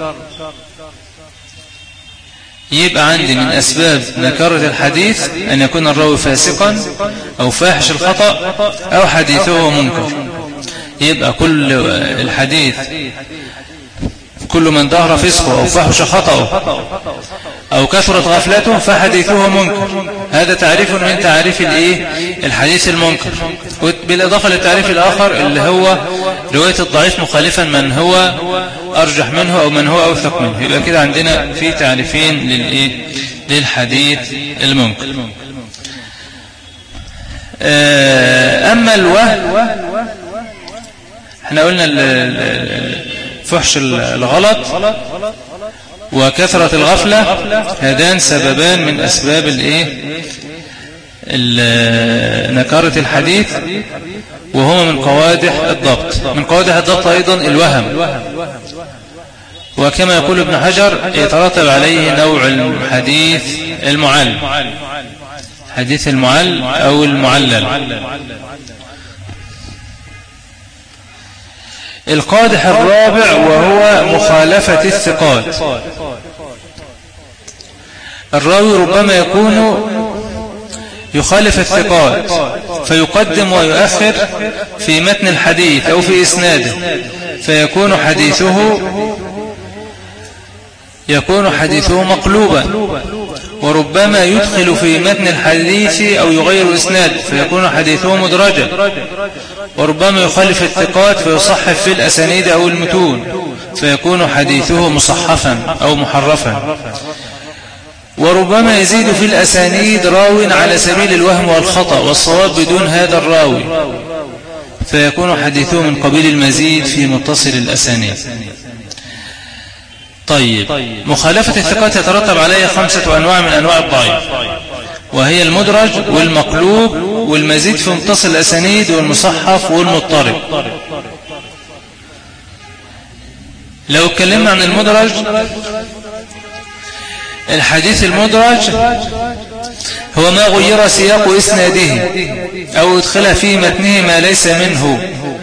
A: يبقى عندي من أسباب نكرة الحديث أن يكون الراوي فاسقا أو فاحش الخطأ أو حديثه منكر. يبقى كل الحديث كل من ظهر فسقه أو فحش خطأه أو كثرت غفلته فحديثه منكر. هذا تعريف من تعريف الإيه الحديث المنكر، بالإضافة للتعريف الآخر اللي هو رواية الضعيف مخالفا من هو أرجح منه أو من هو أوثق منه. يبقى كده عندنا في تعريفين للإيه للحديث المنكر. أما الوهم، احنا قلنا فحش الغلط وكثرة الغفلة هذان سببان من أسباب الايه نكارة الحديث، وهما من قوادح الضبط. من قوادح الضبط أيضا الوهم، وكما يقول ابن حجر يترتب عليه نوع الحديث المعل، حديث المعل أو المعلل. القادح الرابع وهو مخالفة الثقات. الراوي ربما يكون يخالف الثقات فيقدم ويؤخر في متن الحديث أو في إسناده، فيكون حديثه يكون حديثه مقلوبا. وربما يدخل في متن الحديث أو يغير إسناد فيكون حديثه مدرجا. وربما يخالف الثقات فيصحف في الأسانيد أو المتون فيكون حديثه مصحفا أو محرفا. وربما يزيد في الأسانيد راو على سبيل الوهم والخطأ والصواب بدون هذا الراوي فيكون حديثه من قبيل المزيد في متصل الأسانيد. طيب، مخالفة الثقات يترتب عليها خمسة أنواع من أنواع الضعيف، وهي المدرج والمقلوب والمزيد في متصل الأسانيد والمصحف والمضطرب. لو اتكلمنا عن المدرج، الحديث المدرج هو ما غير سياق إسناده أو ادخل في متنه ما ليس منه.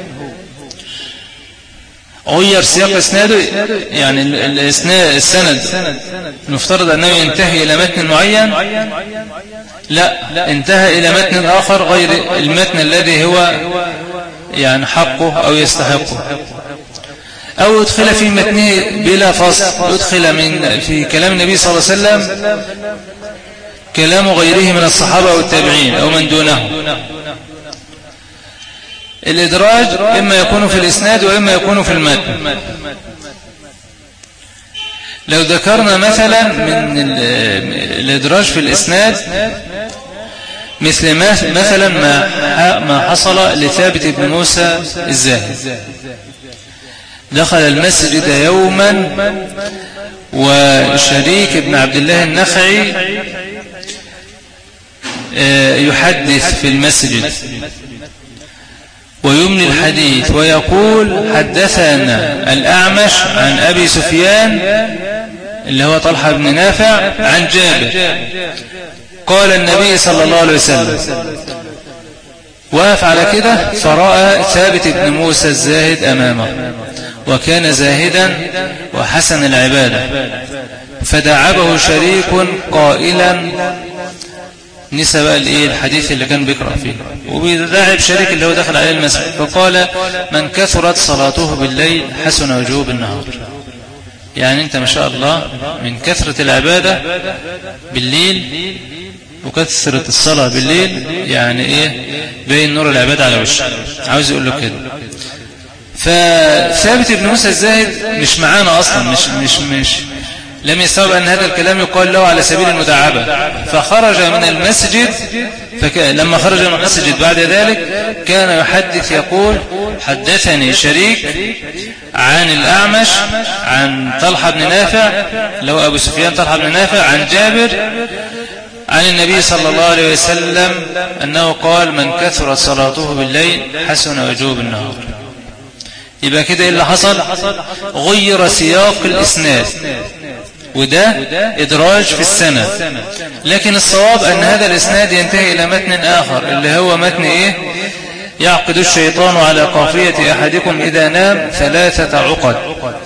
A: غير سياق إسناده يعني السند نفترض أنه ينتهي إلى متن معين، لا، انتهى إلى متن آخر غير المتن الذي هو يعني حقه أو يستحقه. أو يدخل في متنه بلا فصل، يدخل من في كلام النبي صلى الله عليه وسلم كلام غيره من الصحابة أو التابعين أو من دونه. الإدراج إما يكون في الإسناد وإما يكون في المتن. لو ذكرنا مثلا من الإدراج في الإسناد مثل مثلا ما ما حصل لثابت بن موسى الزاهد. دخل المسجد يوما وشريك بن عبد الله النخعي يحدث في المسجد ويملي الحديث ويقول حدثنا الأعمش عن أبي سفيان اللي هو طلحة بن نافع عن جابر قال النبي صلى الله عليه وسلم. وقف على كده فرأى ثابت بن موسى الزاهد أمامه وكان زاهدا وحسن العبادة، فدعبه شريك قائلا نسى بقى الايه الحديث اللي كان بيقرأ فيه، وبيدعب شريك اللي هو دخل عليه المسجد فقال من كثرت صلاته بالليل حسن وجهه بالنهار. يعني انت ما شاء الله من كثرة العبادة بالليل وكثرة الصلاة بالليل يعني ايه بين نور العبادة على وشك، عاوز يقول له كده. فثابت بن موسى الزاهد مش معانا اصلا، مش مش مش لم يستوعب أن هذا الكلام يقال له على سبيل المداعبة، فخرج من المسجد. فلما خرج من المسجد بعد ذلك كان يحدث يقول حدثني شريك عن الأعمش عن طلحة بن نافع لو أبو سفيان طلحة بن نافع عن جابر عن النبي صلى الله عليه وسلم أنه قال من كثر صلاته بالليل حسن وجهه بالنهار. يبقى كده ايه اللي حصل؟ غير سياق الإسناد، وده إدراج في السند. لكن الصواب أن هذا الإسناد ينتهي إلى متن آخر اللي هو متن إيه؟ يعقد الشيطان على قافية أحدكم إذا نام ثلاثة عقد.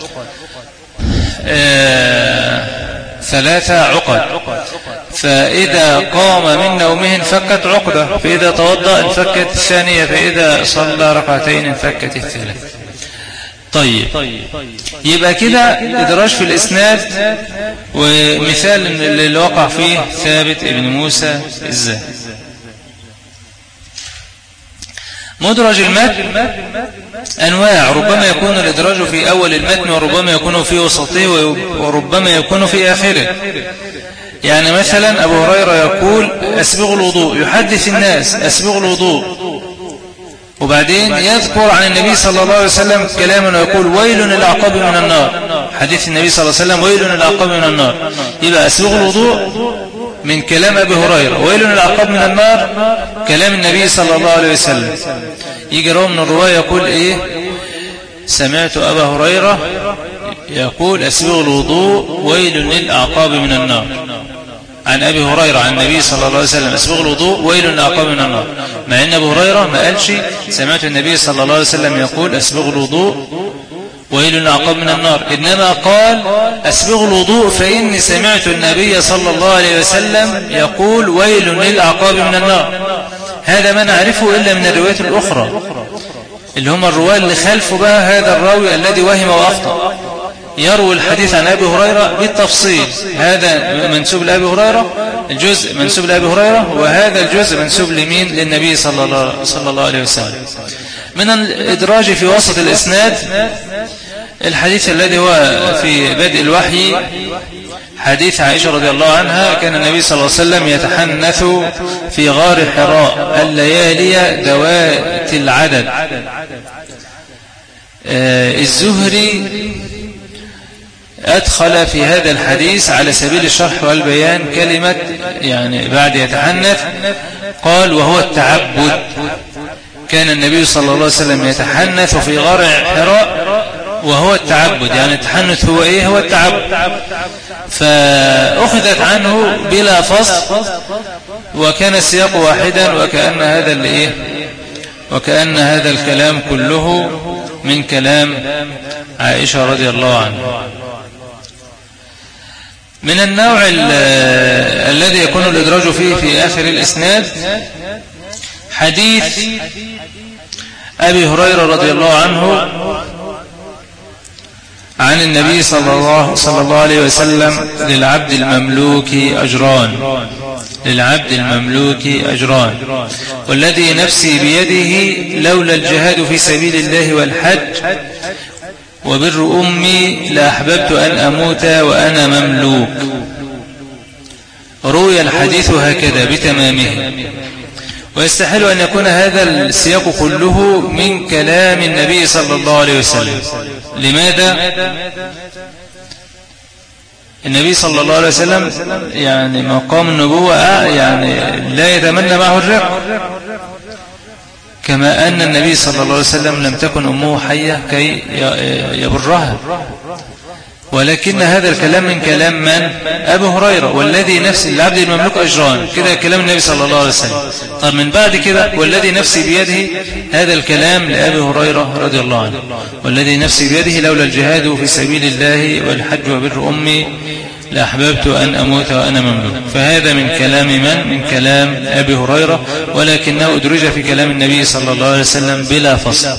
A: آه ثلاثة عقد، فإذا قام من نومه انفكت عقدة، فإذا توضأ انفكت الثانية، فإذا صلى ركعتين انفكت الثالثة. طيب، يبقى كده إدراج في الإسناد، ومثال اللي وقع فيه ثابت ابن موسى الزاهد. مدرج المتن أنواع، ربما يكون الإدراج في أول المتن، وربما يكون في وسطه، وربما يكون في آخره. يعني مثلا أبو هريرة يقول أسبغ الوضوء، يحدث الناس أسبغ الوضوء، وبعدين يذكر عن النبي صلى الله عليه وسلم كلاما ويقول ويل للأعقاب من النار، حديث النبي صلى الله عليه وسلم ويل للأعقاب من النار. يبقى أسبغ الوضوء من كلام أبي هريرة، ويل للأعقاب من النار كلام النبي صلى الله عليه وسلم. يجي راوي من الرواية يقول إيه؟ سمعت أبا هريرة يقول أسبغ الوضوء ويل للأعقاب من النار، عن أبي هريرة عن النبي صلى الله عليه وسلم أسبغ الوضوء ويل للأعقاب من النار، مع أن أبو هريرة ما قالش سمعت النبي صلى الله عليه وسلم يقول أسبغ الوضوء ويل للأعقاب من النار، إنما قال أسبغ الوضوء فإني سمعت النبي صلى الله عليه وسلم يقول ويل للأعقاب من النار. هذا ما نعرفه إلا من الروايات الأخرى، اللي هم الرواة اللي خلفوا بقى هذا الراوي الذي وهم وأخطأ، يروي الحديث عن أبي هريرة بالتفصيل، هذا منسوب لأبي هريرة، الجزء منسوب لأبي هريرة، وهذا الجزء منسوب لمين؟ للنبي صلى الله, صلى الله عليه وسلم. من الإدراج في وسط الإسناد الحديث الذي هو في بدء الوحي، حديث عائشة رضي الله عنها، كان النبي صلى الله عليه وسلم يتحنث في غار حراء الليالي ذوات العدد. آه الزهري أدخل في هذا الحديث على سبيل الشرح والبيان كلمة يعني بعد يتحنث، قال وهو التعبد. كان النبي صلى الله عليه وسلم يتحنث في غار حراء وهو التعبد، يعني التحنث هو إيه؟ هو التعبد. فأخذت عنه بلا فصل، وكان السياق واحدا، وكأن هذا الإيه؟ وكأن هذا الكلام كله من كلام عائشة رضي الله عنها. من النوع الذي يكون الإدراج فيه في آخر الإسناد حديث أبي هريرة رضي الله عنه عن النبي صلى الله, صلى الله عليه وسلم للعبد المملوك أجران، للعبد المملوك أجران، والذي نفسي بيده لولا الجهاد في سبيل الله والحج وبر أمي لأحببت أن أموت وأنا مملوك. روي الحديث هكذا بتمامه، ويستحيل أن يكون هذا السياق كله من كلام النبي صلى الله عليه وسلم. لماذا؟ النبي صلى الله عليه وسلم يعني مقام النبوة يعني لا يتمنى معه الرق، كما أن النبي صلى الله عليه وسلم لم تكن أمه حية كي يبرها، ولكن هذا الكلام من كلام من؟ أبو هريرة، والذي نفس العبد المملوك أجران، كده كلام النبي صلى الله عليه وسلم. طب من بعد كده والذي نفسي بيده، هذا الكلام لأبي هريرة رضي الله عنه، والذي نفسي بيده لولا الجهاد في سبيل الله والحج وبر أمي لأحببت أن أموت وأنا مملوك. فهذا من كلام من؟ من كلام أبي هريرة، ولكنه أدرج في كلام النبي صلى الله عليه وسلم بلا فصل.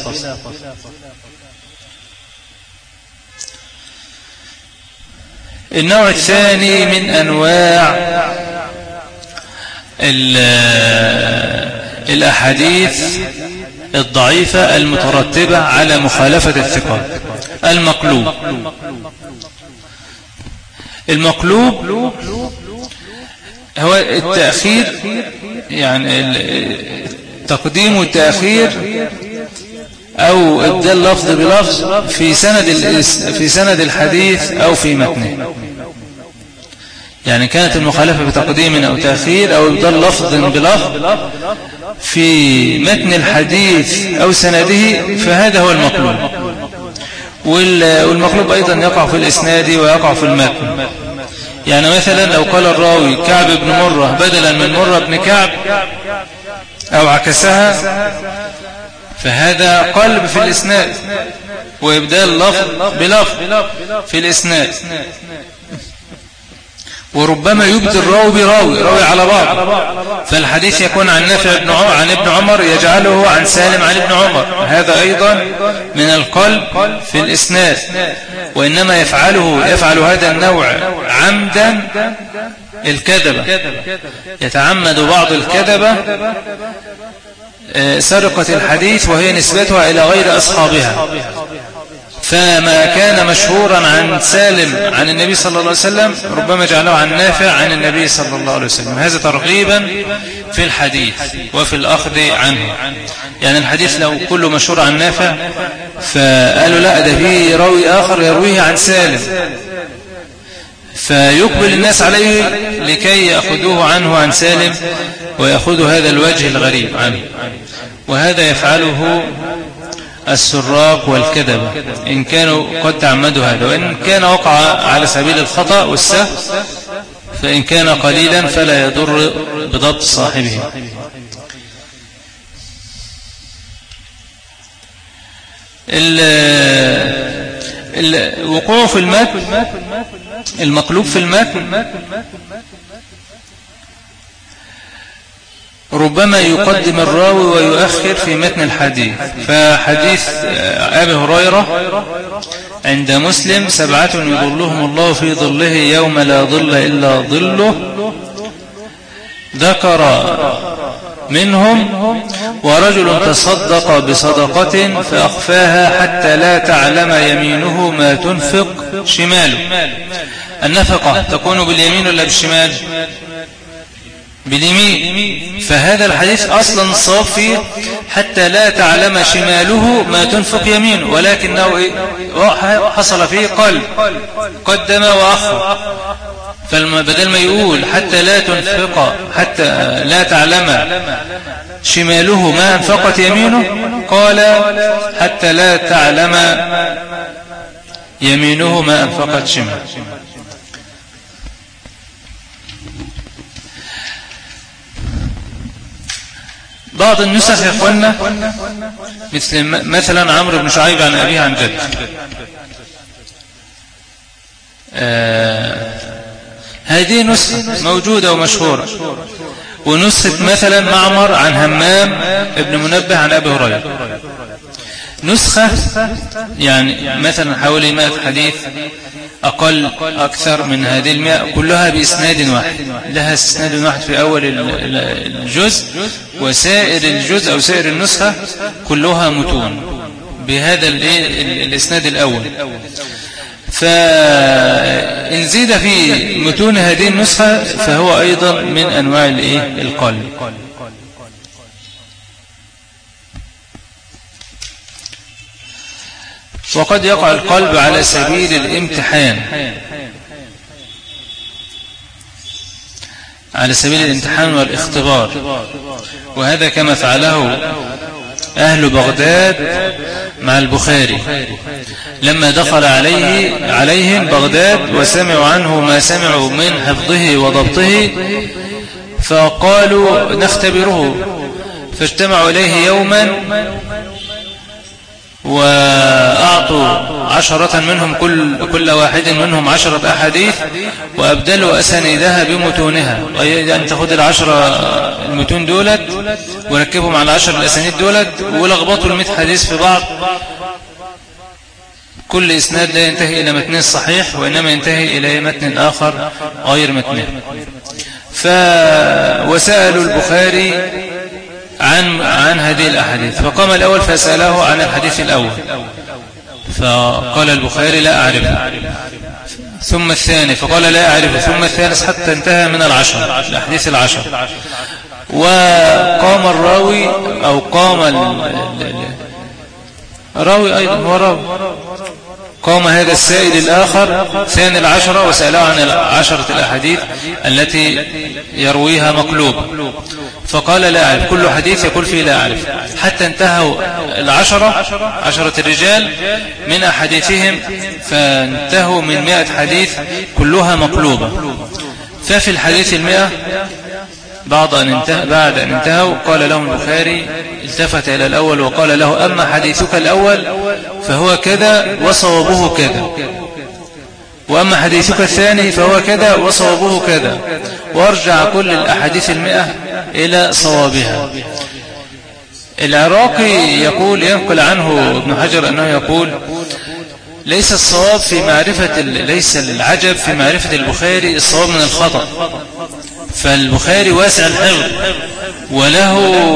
A: النوع الثاني من أنواع الأحاديث الضعيفة المترتبة على مخالفة الثقات، المقلوب. المقلوب هو التأخير، يعني التقديم والتأخير، أو إبدال لفظ بلفظ في سند في سند الحديث أو في متنه. يعني كانت المخالفة بتقديم أو تأخير أو إبدال لفظ بلفظ في متن الحديث أو سنده، فهذا هو المقلوب. والمقلوب أيضا يقع في الإسناد ويقع في المتن. يعني مثلا لو قال الراوي كعب بن مرة بدلا من مرة بن كعب أو عكسها فهذا قلب في الإسناد وإبدال لفظ بلفظ في الإسناد. وربما يبدل راوي براوي راوي على بعض، فالحديث يكون عن نافع بن عمر عن ابن عمر يجعله عن سالم عن ابن عمر، هذا أيضا من القلب في الإسناد. وإنما يفعله يفعل هذا النوع عمدا الكذبة، يتعمد بعض الكذبة سرقة الحديث وهي نسبتها إلى غير أصحابها. فما كان مشهورا عن سالم عن النبي صلى الله عليه وسلم ربما جعله عن نافع عن النبي صلى الله عليه وسلم، هذا ترغيبا في الحديث وفي الأخذ عنه. يعني الحديث لو كله مشهور عن نافع فقالوا لا ده فيه راوي آخر يرويه عن سالم، فيقبل الناس عليه لكي يأخذوه عنه عن سالم ويأخذوا هذا الوجه الغريب عنه. وهذا يفعله السراق والكذبة إن كانوا قد تعمدوا هذا، وإن كان وقع على سبيل الخطأ والسهو فإن كان قليلا فلا يضر بضبط صاحبه. الوقوع في المتن المقلوب في المتن ربما يقدم الراوي ويؤخر في متن الحديث. فحديث أبي هريرة عند مسلم سبعة يظلهم الله في ظله يوم لا ظل إلا ظله، ذكر منهم ورجل تصدق بصدقة فأخفاها حتى لا تعلم يمينه ما تنفق شماله. النفقة تكون باليمين ولا بالشمال؟ باليمين. فهذا الحديث أصلا الصواب فيه حتى لا تعلم شماله ما تنفق يمينه، ولكنه حصل فيه قلب قدم وأخر، فبدل ما يقول حتى لا تنفق حتى لا تعلم شماله ما أنفقت يمينه قال حتى لا تعلم يمينه ما أنفقت شماله. بعض النسخ يا اخوانا مثل مثلا عمرو بن شعيب عن أبيه عن جد، آه هذه نسخة موجودة ومشهورة. ونسخة مثلا معمر عن همام ابن منبه عن أبي هريرة، نسخة يعني مثلا حوالي مائة حديث أقل أكثر من هذه المئة كلها بإسناد واحد، لها إسناد واحد في أول الجزء، وسائر الجزء أو سائر النسخة كلها متون بهذا الإسناد الأول. فإن زيد في متون هذه النسخة فهو أيضا من أنواع القلب. وقد يقع القلب على سبيل الامتحان، على سبيل الامتحان والاختبار، وهذا كما فعله أهل بغداد مع البخاري لما دخل عليه عليهم بغداد وسمعوا عنه ما سمعوا من حفظه وضبطه فقالوا نختبره، فاجتمعوا إليه يوما وأعطوا عشرة منهم كل, كل واحد منهم عشرة أحاديث وأبدلوا أسانيدها بمتونها، أن تأخذ العشرة المتون دولت وركبهم على عشر الأسانيد دولت ولغبطوا المئة حديث في بعض، كل إسناد لا ينتهي إلى متن صحيح وإنما ينتهي إلى متن آخر غير متنه. وسألوا البخاري عن عن هذه الأحاديث، فقام الأول فسأله عن الحديث الأول فقال البخاري لا أعرفه، ثم الثاني فقال لا أعرفه، ثم الثالث حتى انتهى من العشر الأحاديث العشر. وقام الراوي أو قام الراوي أيضا هو راوي قام هذا السائل الآخر ثاني العشرة وسأله عن العشرة الأحاديث التي يرويها مقلوبة، فقال لا أعرف، كل حديث يقول فيه لا أعرف، حتى انتهوا العشرة عشرة الرجال من أحاديثهم، فانتهوا من مئة حديث كلها مقلوبة. ففي الحديث المئة بعد أن انتهى بعد أن انتهوا قال لهم البخاري، التفت إلى الأول وقال له: أما حديثك الأول فهو كذا وصوابه كذا، وأما حديثك الثاني فهو كذا وصوابه كذا، وارجع كل الأحاديث المئة إلى صوابها. العراقي يقول، ينقل عنه ابن حجر أنه يقول: ليس الصواب في معرفة ليس العجب في معرفة البخاري الصواب من الخطأ، فالبخاري واسع الحفظ وله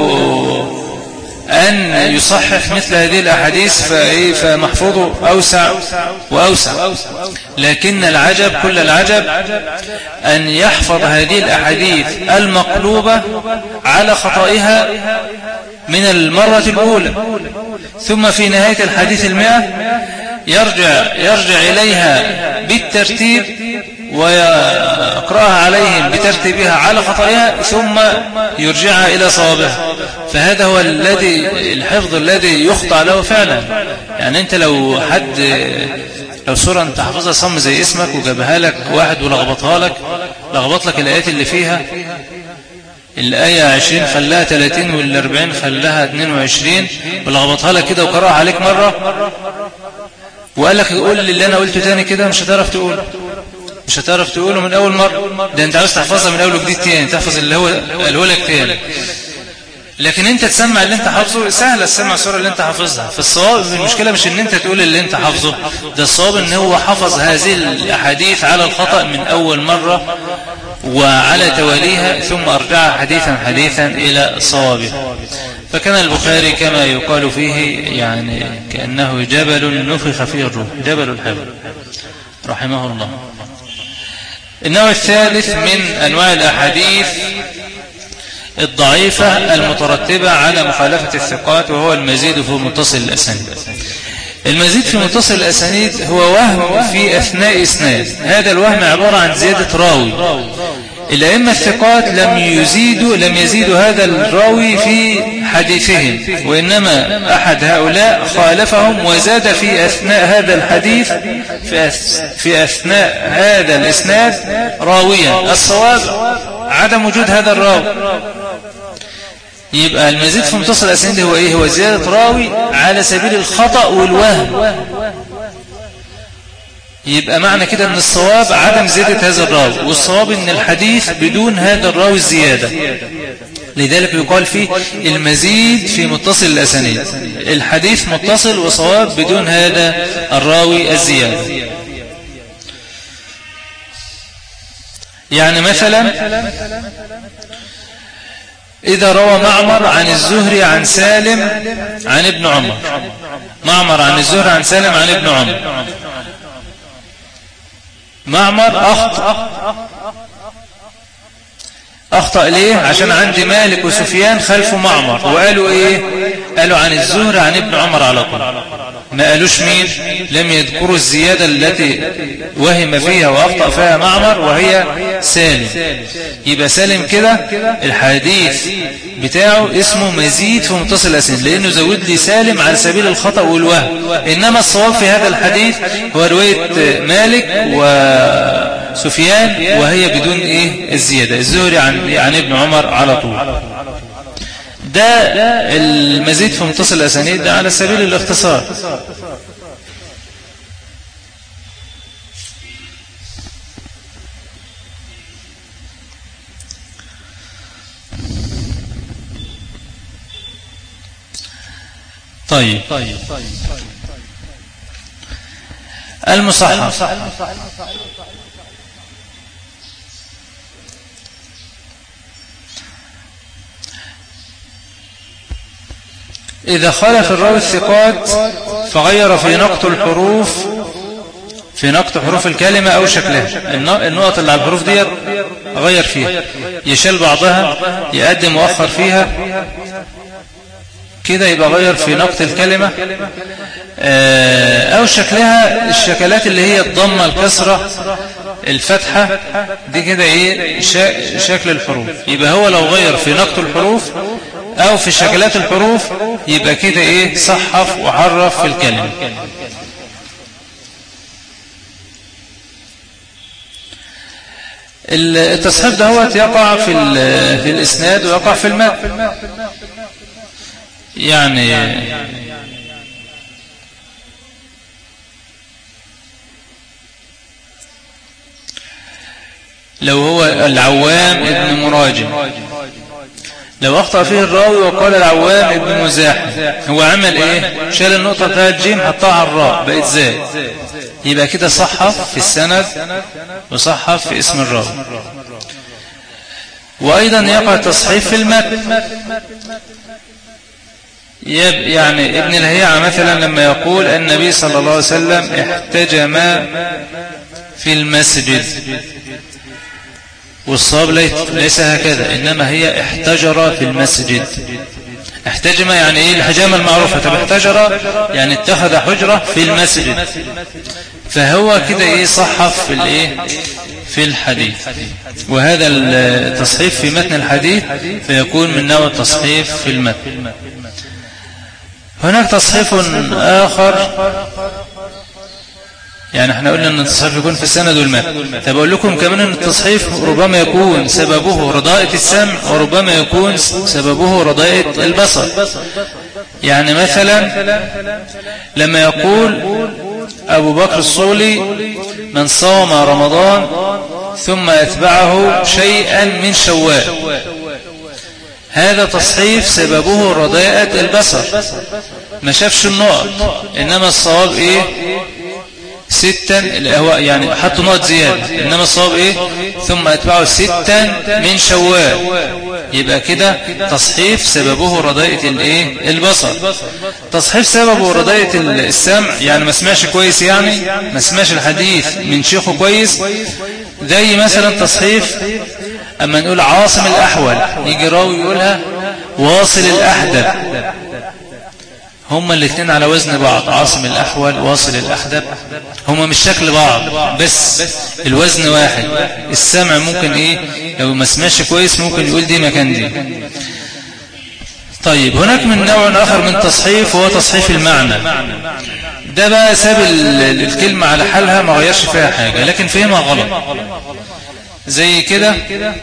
A: أن يصحح مثل هذه الأحاديث فمحفوظه أوسع وأوسع، لكن العجب كل العجب أن يحفظ هذه الأحاديث المقلوبة على خطئها من المرة الأولى، ثم في نهاية الحديث المئة يرجع, يرجع إليها بالترتيب ويقرأها عليهم بترتيبها على خطئها ثم يرجعها إلى صوابها. فهذا هو الذي الحفظ الذي يخضع له فعلا. يعني أنت لو حد لو سورة أنت حفظها صم زي اسمك وجابها لك واحد ولغبطها لك، لغبط لك الآيات اللي فيها، الآية عشرين خلاها ثلاثين والأربعين خلاها اثنين وعشرين، ولغبطها لك كده وقرأها عليك مرة وقال لك قول لي اللي أنا قلته تاني كده، مش هتعرف تقول مش هتعرف تقوله من أول مرة. ده أنت عاوز تحفظها من أول وجديد تاني، تحفظ اللي هو قاله لك تاني. لكن أنت تسمع اللي أنت حافظه سهل، تسمع السورة اللي أنت حافظها. فالصواب المشكلة مش إن أنت تقول اللي أنت حافظه، ده الصواب إن هو حفظ هذه الأحاديث على الخطأ من أول مرة وعلى تواليها، ثم أرجع حديثا حديثا إلى صوابه. فكان البخاري كما يقال فيه يعني كأنه جبل نفخ فيه الروح، جبل الحفظ رحمه الله. النوع الثالث من أنواع الأحاديث الضعيفة المترتبة على مخالفة الثقات، وهو المزيد في متصل الأسانيد. المزيد في متصل الأسانيد هو وهم في أثناء إسناد، هذا الوهم عبارة عن زيادة راوي. الأئمة الثقات لم يزيدوا لم يزيدوا هذا الراوي في حديثهم، وإنما أحد هؤلاء خالفهم وزاد في أثناء هذا الحديث في أثناء هذا الإسناد راويا. الصواب عدم وجود هذا الراوي. يبقى المزيد في متصل الأسانيد هو إيه؟ هو زيادة راوي على سبيل الخطأ والوهم. يبقى معنى كده أن الصواب عدم زيادة هذا الراوي، والصواب أن الحديث بدون هذا الراوي الزيادة. لذلك يقال فيه المزيد في متصل الأسانيد، الحديث متصل وصواب بدون هذا الراوي الزيادة. يعني مثلا إذا روى معمر عن الزهري عن سالم عن ابن عمر، معمر عن الزهري عن سالم عن ابن عمر، معمر أخطأ أخطأ ليه؟ عشان عندي مالك وسفيان خلفوا معمر، وقالوا إيه؟ قالوا عن الزهري عن ابن عمر على طول، ما قالوش مين، لم يذكروا الزيادة التي وهم فيها وأخطأ فيها معمر وهي سالم. يبقى سالم كده الحديث بتاعه اسمه مزيد في متصل الأسانيد، لأنه زود لي سالم على سبيل الخطأ والوهم. إنما الصواب في هذا الحديث هو رواية مالك وسفيان وهي بدون إيه الزيادة، الزهري عن, عن ابن عمر على طول. ده المزيد في متصل الأسانيد ده على سبيل الاختصار. طيب المصحح إذا خالف الراوي الثقات فغير في نقط الحروف في نقط حروف الكلمة أو شكلها، النقط اللي على الحروف دي غير فيها، يشال بعضها، يقدم مؤخر فيها كده، يبقى غير في نقط الكلمة أو شكلها الشكلات اللي هي الضمة الكسرة الفتحة دي كده إيه شكل الحروف. يبقى هو لو غير في نقط الحروف أو في شكلات الحروف يبقى كده إيه صحف وعرف في الكلمة. التصحيف ده هو يقع في في الإسناد ويقع في المتن. يعني لو هو العوام ابن مراجم لو أخطأ فيه الراوي وقال العوام ابن مزاحم هو عمل إيه؟ شال النقطة بتاعت جيم حطها على الراء بقت زاي، يبقى كده صحف في السند وصحف في اسم الراوي. وأيضا يقع تصحيف في المتن. يعني ابن الهيعة مثلا لما يقول النبي صلى الله عليه وسلم احتجم في المسجد، والصواب ليس هكذا، إنما هي احتجر في المسجد. احتجم يعني ايه الحجامة المعروفة، طب احتجر يعني اتخذ حجرة في المسجد، فهو كده ايه صحف في الايه في الحديث. وهذا التصحيف في متن الحديث فيكون من نوع التصحيف في المتن. هناك تصحيف آخر، يعني احنا قلنا ان التصحيف يكون في السند والمتن. طب اقول لكم كمان ان التصحيف ربما يكون سببه رضاءة السمع وربما يكون سببه رضاءة البصر. يعني مثلا لما يقول ابو بكر الصولي من صام رمضان ثم اتبعه شيئا من شوال، هذا تصحيف سببه رضاءة البصر، ما شافش النقط، انما الصواب ايه ستا، هو يعني حطوا نقط زيادة، إنما الصواب إيه ثم أتبعه ستا من شوال، يبقى كده تصحيف سببه رضاية الإيه البصر. تصحيف سببه رضاية السمع، يعني ما سمعش كويس، يعني ما سمعش الحديث من شيخه كويس. زي مثلا تصحيف أما نقول عاصم الأحول، يجي راوي يقولها واصل الأحدب، هما الاثنين على وزن بعض، عاصم الأحول واصل الأحدب، هما مش شكل بعض بس الوزن واحد. السمع ممكن ايه لو ما سمعش كويس ممكن يقول دي مكان دي. طيب هناك من نوع آخر من تصحيف وهو تصحيف المعنى. ده بقى ساب الكلمة على حالها ما غيرش فيها حاجة لكن فهمها غلط. زي كده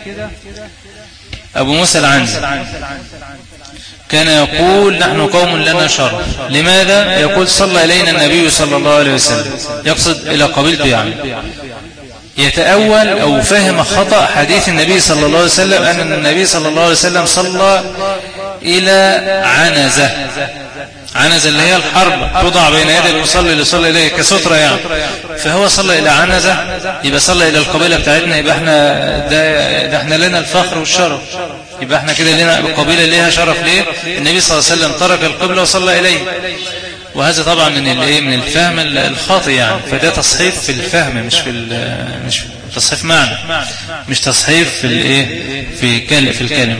A: أبو موسى العنزي كان يقول نحن قوم لنا شرف. لماذا؟ يقول صلى إلينا النبي صلى الله عليه وسلم، يقصد إلى قبيلته، يعني يتأول أو فهم خطأ حديث النبي صلى الله عليه وسلم أن النبي صلى الله عليه وسلم صلى إلى عنزة. عنزة اللي هي الحرب توضع بين يدي المصلي اللي صلى إليه كسترة يعني، فهو صلى إلى عنزة، يبقى صلى إلى القبيلة بتاعتنا، يبقى احنا ده, ده احنا لنا الفخر والشرف، يبقى احنا كده لنا القبيلة ليها شرف. ليه؟ النبي صلى الله عليه وسلم ترك القبلة وصلى إليه. وهذا طبعا من الايه من الفهم الخاطئ يعني، فده تصحيف في الفهم مش في مش تصحيف معنى، مش تصحيف في الايه في كلمة في الكلمة.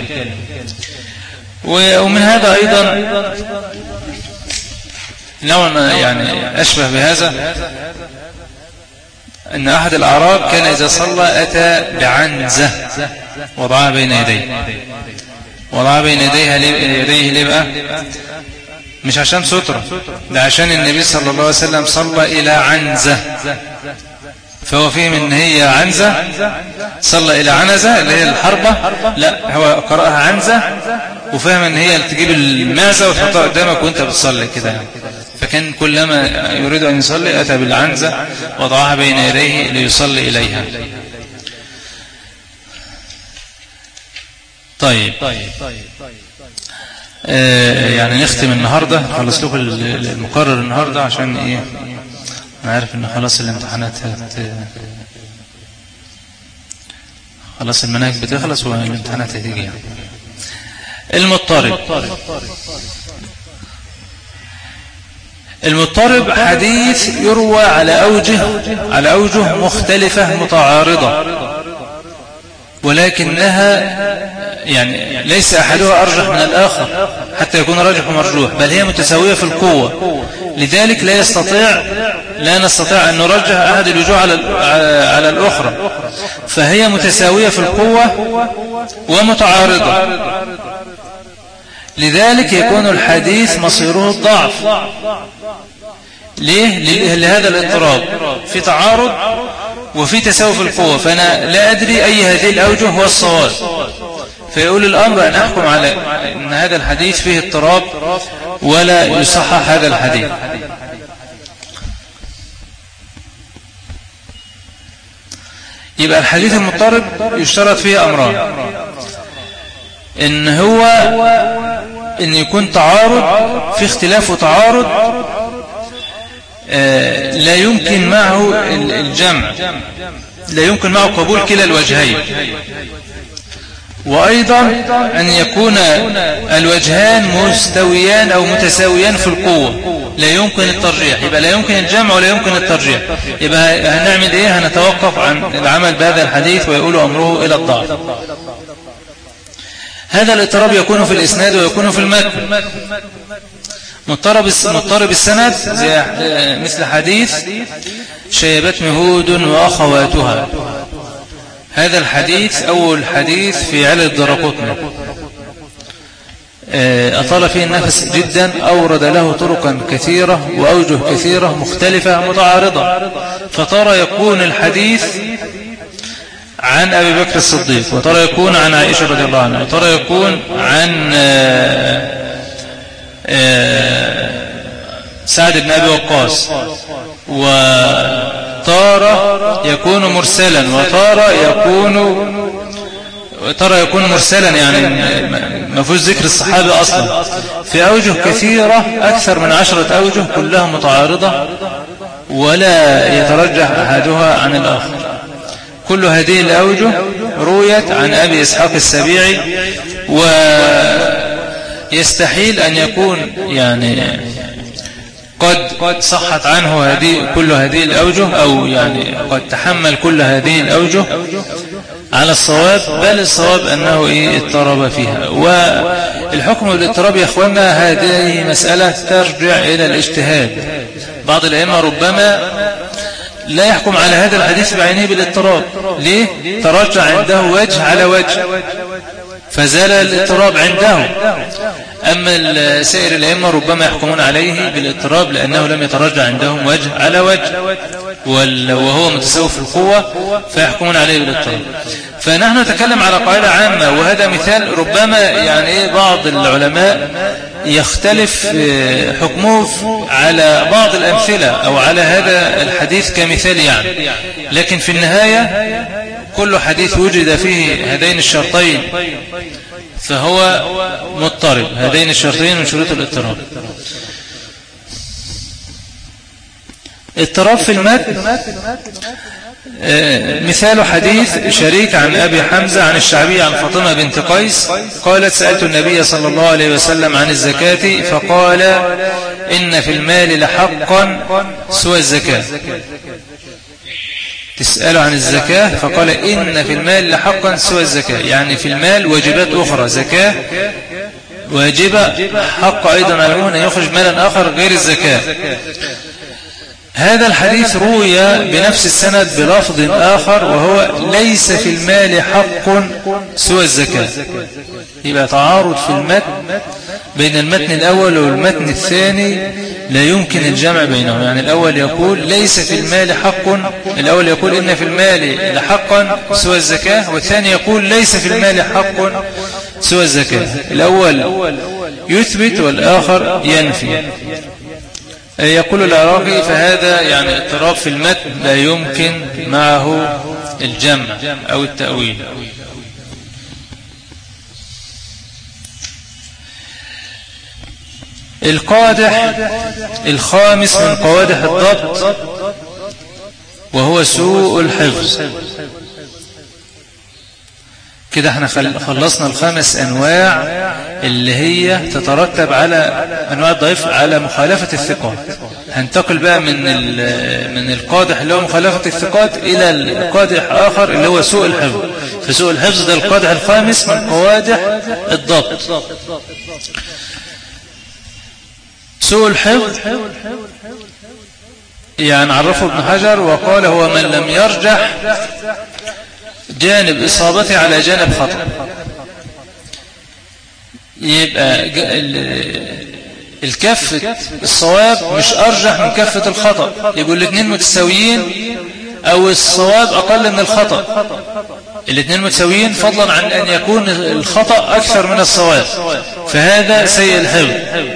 A: ومن هذا أيضا نوع يعني أشبه بهذا أن أحد الأعراب كان إذا صلى أتى بعنزة وضعها بين يديه. وضعها بين يديه يديه ليه بقى؟ مش عشان سترة، ده عشان النبي صلى الله عليه وسلم صلى إلى عنزة، فهو فهم ان هي عنزة، صلى الى عنزة اللي هي الحربة، لا هو قرأها عنزة وفهم ان هي تجيب المعزة وتحطها قدامك وانت بتصلي كده. فكان كلما يريد ان يصلي اتى بالعنزة وضعها بين يديه ليصلي اليها. طيب آه يعني نختم النهاردة، خلص لكم المقرر النهاردة عشان ايه أنا عارف إن خلاص الامتحانات هت... خلاص المناهج بتخلص والامتحانات هتيجي يعني. المضطرب. المضطرب حديث يروى على أوجه على أوجه مختلفة متعارضة. ولكنها يعني ليس أحدها أرجح من الآخر حتى يكون راجح ومرجوح، بل هي متساوية في القوة. لذلك لا يستطيع لا نستطيع أن نرجح أحد الوجوه على على الأخرى، فهي متساوية في القوة ومتعارضة. لذلك يكون الحديث مصيره الضعف. ليه؟ لهذا الاضطراب، في تعارض وفي تساوي في القوة، فأنا لا أدري أي هذه الأوجه هو الصواب، فيقول الأمر أن أحكم على أن هذا الحديث فيه اضطراب ولا يصحح هذا الحديث. يبقى الحديث المضطرب يشترط فيه أمران: إن هو إن يكون تعارض، في اختلاف وتعارض لا يمكن معه الجمع، لا يمكن معه قبول كلا الوجهين، وأيضا أن يكون الوجهان مستويان أو متساويان في القوة، لا يمكن الترجيح. يبقى لا يمكن الجمع ولا يمكن الترجيح. يبقى هنعمل إيه؟ هنتوقف عن العمل بهذا الحديث ويقول أمره إلى الضعف. هذا الاضطراب يكون في الإسناد ويكون في المتن. مضطرب مضطرب السند زي مثل حديث شيبتني هود وأخواتها. هذا الحديث أول حديث في علل الدرقطني، أطال فيه النفس جدا، أورد له طرقا كثيرة وأوجه كثيرة مختلفة متعارضة، فترى يكون الحديث عن أبي بكر الصديق، وترى يكون عن عائشة رضي الله عنها، وترى يكون عن سعد بن أبي وقاص، وترى يكون مرسلا، وترى يكون ترى يكون مرسلا يعني ما فيش ذكر الصحابة أصلا، في أوجه كثيرة أكثر من عشرة أوجه كلها متعارضة ولا يترجح أحدها عن الآخر. كل هذه الأوجه رويت عن أبي إسحاق السبيعي، ويستحيل أن يكون يعني قد صحت عنه هذه كل هذه الأوجه، أو يعني قد تحمل كل هذه الأوجه على الصواب، بل الصواب أنه إيه اضطرب فيها. والحكم بالاضطراب يا أخوانا هذه مسألة ترجع إلى الاجتهاد. بعض الأئمة ربما لا يحكم على هذا الحديث بعينه بالاضطراب. ليه؟ ترجع عنده وجه على وجه فزال الاضطراب عنده. أما سائر الأئمة ربما يحكمون عليه بالاضطراب لأنه لم يترجع عندهم وجه على وجه وهو متساوي في القوة، فيحكمون عليه بالاضطراب. فنحن نتكلم على قاعدة عامة، وهذا مثال ربما يعني بعض العلماء يختلف حكمه على بعض الأمثلة أو على هذا الحديث كمثال يعني، لكن في النهاية كل حديث وجد فيه هذين الشرطين فهو مضطرب. هذين الشرطين من شروط الاضطراب. اضطراب في المتن مثال حديث شريك عن أبي حمزة عن الشعبي عن فاطمة بنت قيس قالت: سألت النبي صلى الله عليه وسلم عن الزكاة فقال: إن في المال لحقا سوى الزكاة. تسأل عن الزكاة فقال: إن في المال لحقا سوى الزكاة، يعني في المال واجبات أخرى، زكاة واجبة، حق أيضا عليه أن يخرج مالا آخر غير الزكاة. هذا الحديث روي بنفس السند بلفظ آخر وهو: ليس في المال حق سوى الزكاة. يبقى تعارض في المتن بين المتن الأول والمتن الثاني لا يمكن الجمع بينهم. يعني الأول يقول ليس في المال حق، الأول يقول إن في المال لحقا سوى الزكاة، والثاني يقول ليس في المال حق سوى الزكاة. الأول يثبت والآخر ينفي. يقول العراقي: فهذا يعني اضطراب في المتن لا يمكن معه الجمع أو التأويل. القادح الخامس من قوادح الضبط وهو سوء الحفظ. كده احنا خلصنا الخمس أنواع اللي هي تترتب على أنواع الضعيف على مخالفة الثقات. هنتقل بقى من من القادح اللي هو مخالفة الثقات إلى القادح آخر اللي هو سوء الحفظ. فسوء الحفظ ده القادح الخامس من قوادح الضبط. سوء الحفظ يعني عرفه ابن حجر وقال هو من لم يرجح جانب إصابته على جانب خطأ. يبقى الكفة الصواب مش أرجح من كفة الخطأ، يقول الاثنين متساويين أو الصواب أقل من الخطأ. الاثنين متساويين فضلا عن أن يكون الخطأ أكثر من الصواب، فهذا سيء الحفظ.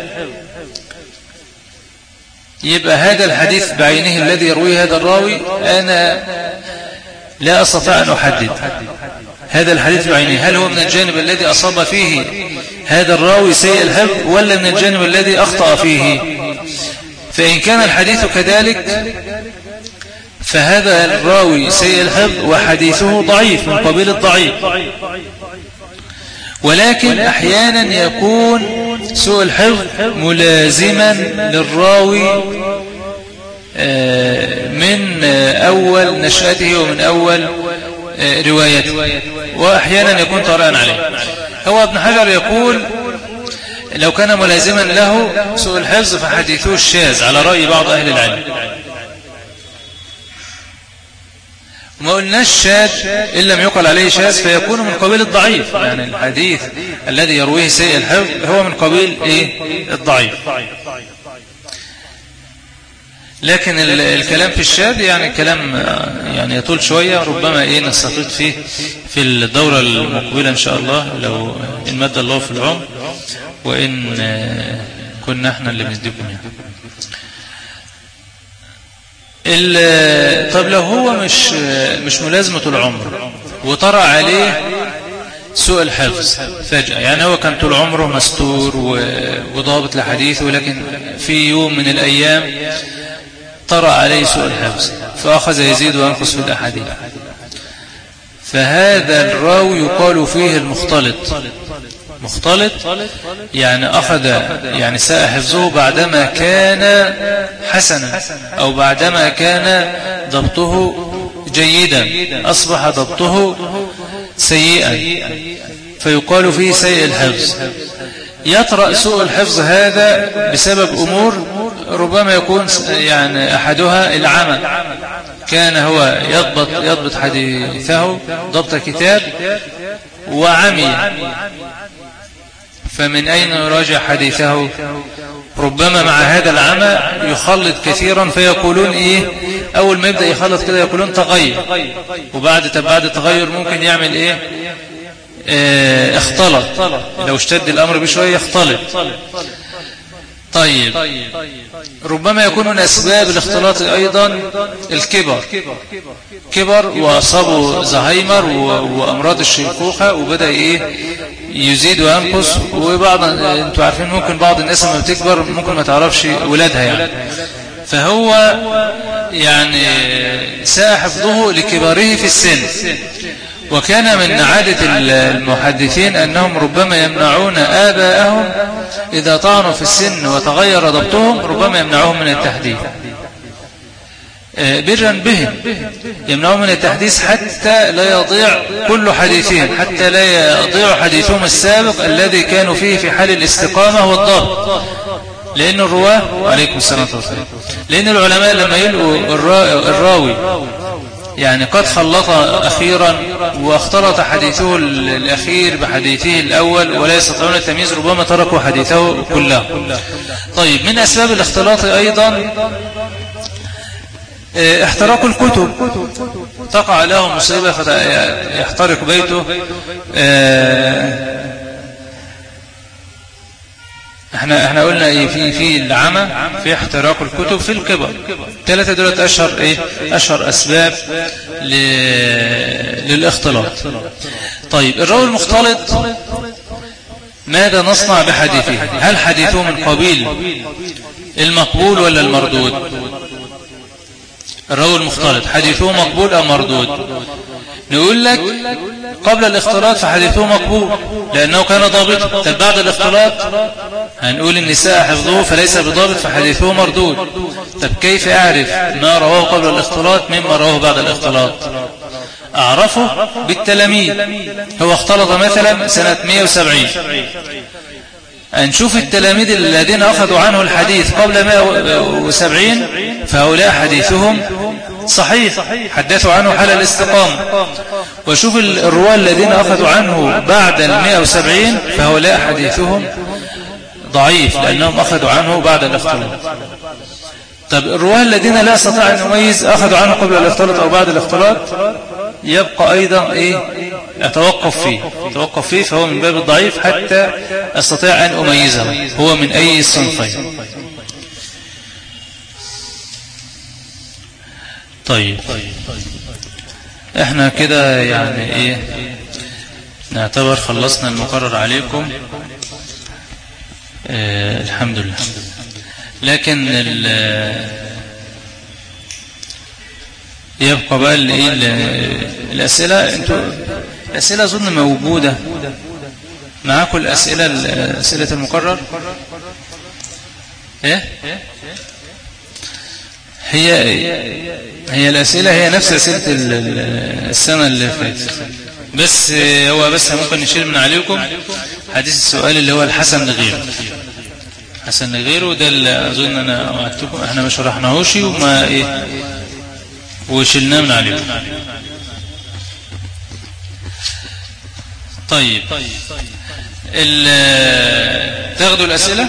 A: يبقى هذا الحديث بعينه الذي يرويه هذا الراوي أنا لا أستطيع أن أحدد هذا الحديث بعينه هل هو من الجانب الذي أصاب فيه هذا الراوي سيء الحفظ ولا من الجانب الذي أخطأ فيه. فإن كان الحديث كذلك فهذا الراوي سيء الحفظ وحديثه ضعيف من قبيل الضعيف. ولكن أحيانا يكون سوء الحفظ ملازما للراوي من أول نشأته ومن أول روايته، وأحيانا يكون طارئا عليه. هو ابن حجر يقول لو كان ملازما له سوء الحفظ فحديثه الشاذ على رأي بعض أهل العلم. وما قلناش شاذ إن لم يقل عليه شاذ فيكون من قبيل الضعيف، يعني الحديث الذي يرويه سيء الحفظ هو من قبيل إيه؟ الضعيف. لكن الكلام في الشاذ يعني كلام يعني يطول شوية، ربما إيه نستطيع فيه في الدورة المقبلة إن شاء الله لو إن مد الله في العمر وإن كنا احنا اللي بنديكم يعني. طب لو هو مش مش ملازمة العمر وطرأ عليه سوء الحفظ فجأة، يعني هو كان طول عمره مستور وضابط لحديثه، لكن في يوم من الأيام طرأ عليه سوء الحفظ فأخذ يزيد وينقص في الأحاديث، فهذا الراوي يقال فيه المختلط. مختلط يعني أخذ يعني ساء حفظه بعدما كان حسنا أو بعدما كان ضبطه جيدا أصبح ضبطه سيئا فيقال فيه سيء الحفظ. يطرأ سوء الحفظ هذا بسبب أمور ربما يكون يعني أحدها العمى، كان هو يضبط, يضبط حديثه ضبط كتاب وعمي، فمن أين يراجع حديثه؟ ربما مع هذا العمى يخلط كثيرا فيقولون إيه أول ما يبدأ يخلط كده يقولون تغير، وبعد بعد التغير ممكن يعمل إيه اه اختلط، لو اشتد الأمر بشوية يختلط. طيب ربما يكون من أسباب الاختلاط أيضا الكبر، كبر وأصابه زهايمر وأمراض الشيخوخة وبدأ إيه يزيد وينقص، وبعض انتوا عارفين ممكن بعض الناس لما بتكبر ممكن ما تعرفش ولادها يعني، فهو يعني ساء حفظه لكباره في السن. وكان من عادة المحدثين أنهم ربما يمنعون آباءهم إذا طعنوا في السن وتغير ضبطهم ربما يمنعوهم من التحديث برا بهم، يمنعوهم من التحديث حتى لا يضيع كل حديثهم، حتى لا يضيع حديثهم السابق الذي كانوا فيه في حال الاستقامة والضبط. لأن الرواه عليكم السلام والسلام لأن العلماء لما يلقوا الراوي يعني قد خلط أخيرا واختلط حديثه الأخير بحديثه الأول ولا يستطيعون التمييز ربما تركوا حديثه كله. طيب من أسباب الاختلاط أيضا احتراق الكتب، تقع له مصيبة فيحترق بيته. احنا احنا قلنا ايه في في العمى، في احتراق الكتب، في الكبر. ثلاثه دولت اشهر ايه اشهر اسباب للاختلاط. طيب الراوي المختلط ماذا نصنع بحديثه؟ هل حديثه من قبيل المقبول ولا المردود؟ الراوي المختلط حديثه مقبول أو مردود؟ نقول لك قبل الاختلاط فحديثه مقبول لأنه كان ضابطا. طب بعد الاختلاط هنقول النساء حفظوه فليس بضابط فحديثه مردود. طب كيف أعرف ما رواه قبل الاختلاط مما رواه بعد الاختلاط؟ أعرفه بالتلاميذ. هو اختلط مثلا سنة مئة وسبعين، نشوف التلاميذ الذين أخذوا عنه الحديث قبل مئة وسبعين فهؤلاء حديثهم صحيح حدثوا عنه حال الاستقامة. وشوف الرواة الذين أخذوا عنه بعد المئة وسبعين فهؤلاء حديثهم ضعيف لأنهم أخذوا عنه بعد الاختلاط. طب الرواة الذين لا استطاع أن نميز أخذوا عنه قبل الاختلاط أو بعد الاختلاط يبقى أيضا إيه أتوقف فيه أتوقف فيه فهو من باب الضعيف حتى أستطيع أن أميزه هو من أي الصنفين. طيب احنا كده يعني ايه نعتبر خلصنا المقرر عليكم. اه الحمد لله. لكن يبقى بقى الايه الاسئله. انتوا الاسئله اظن موجوده معاكم الاسئله اسئله المقرر. ايه هي هي الأسئلة هي نفس أسئلة السنة اللي فاتت بس هو بس ممكن نشيل من عليكم حديث السؤال اللي هو الحسن لغيره. حسن لغيره ده اللي أظن أنا وعدتكم احنا ما شرحناهوش وما إيه وشلناه من عليكم. طيب تاخدوا الأسئلة.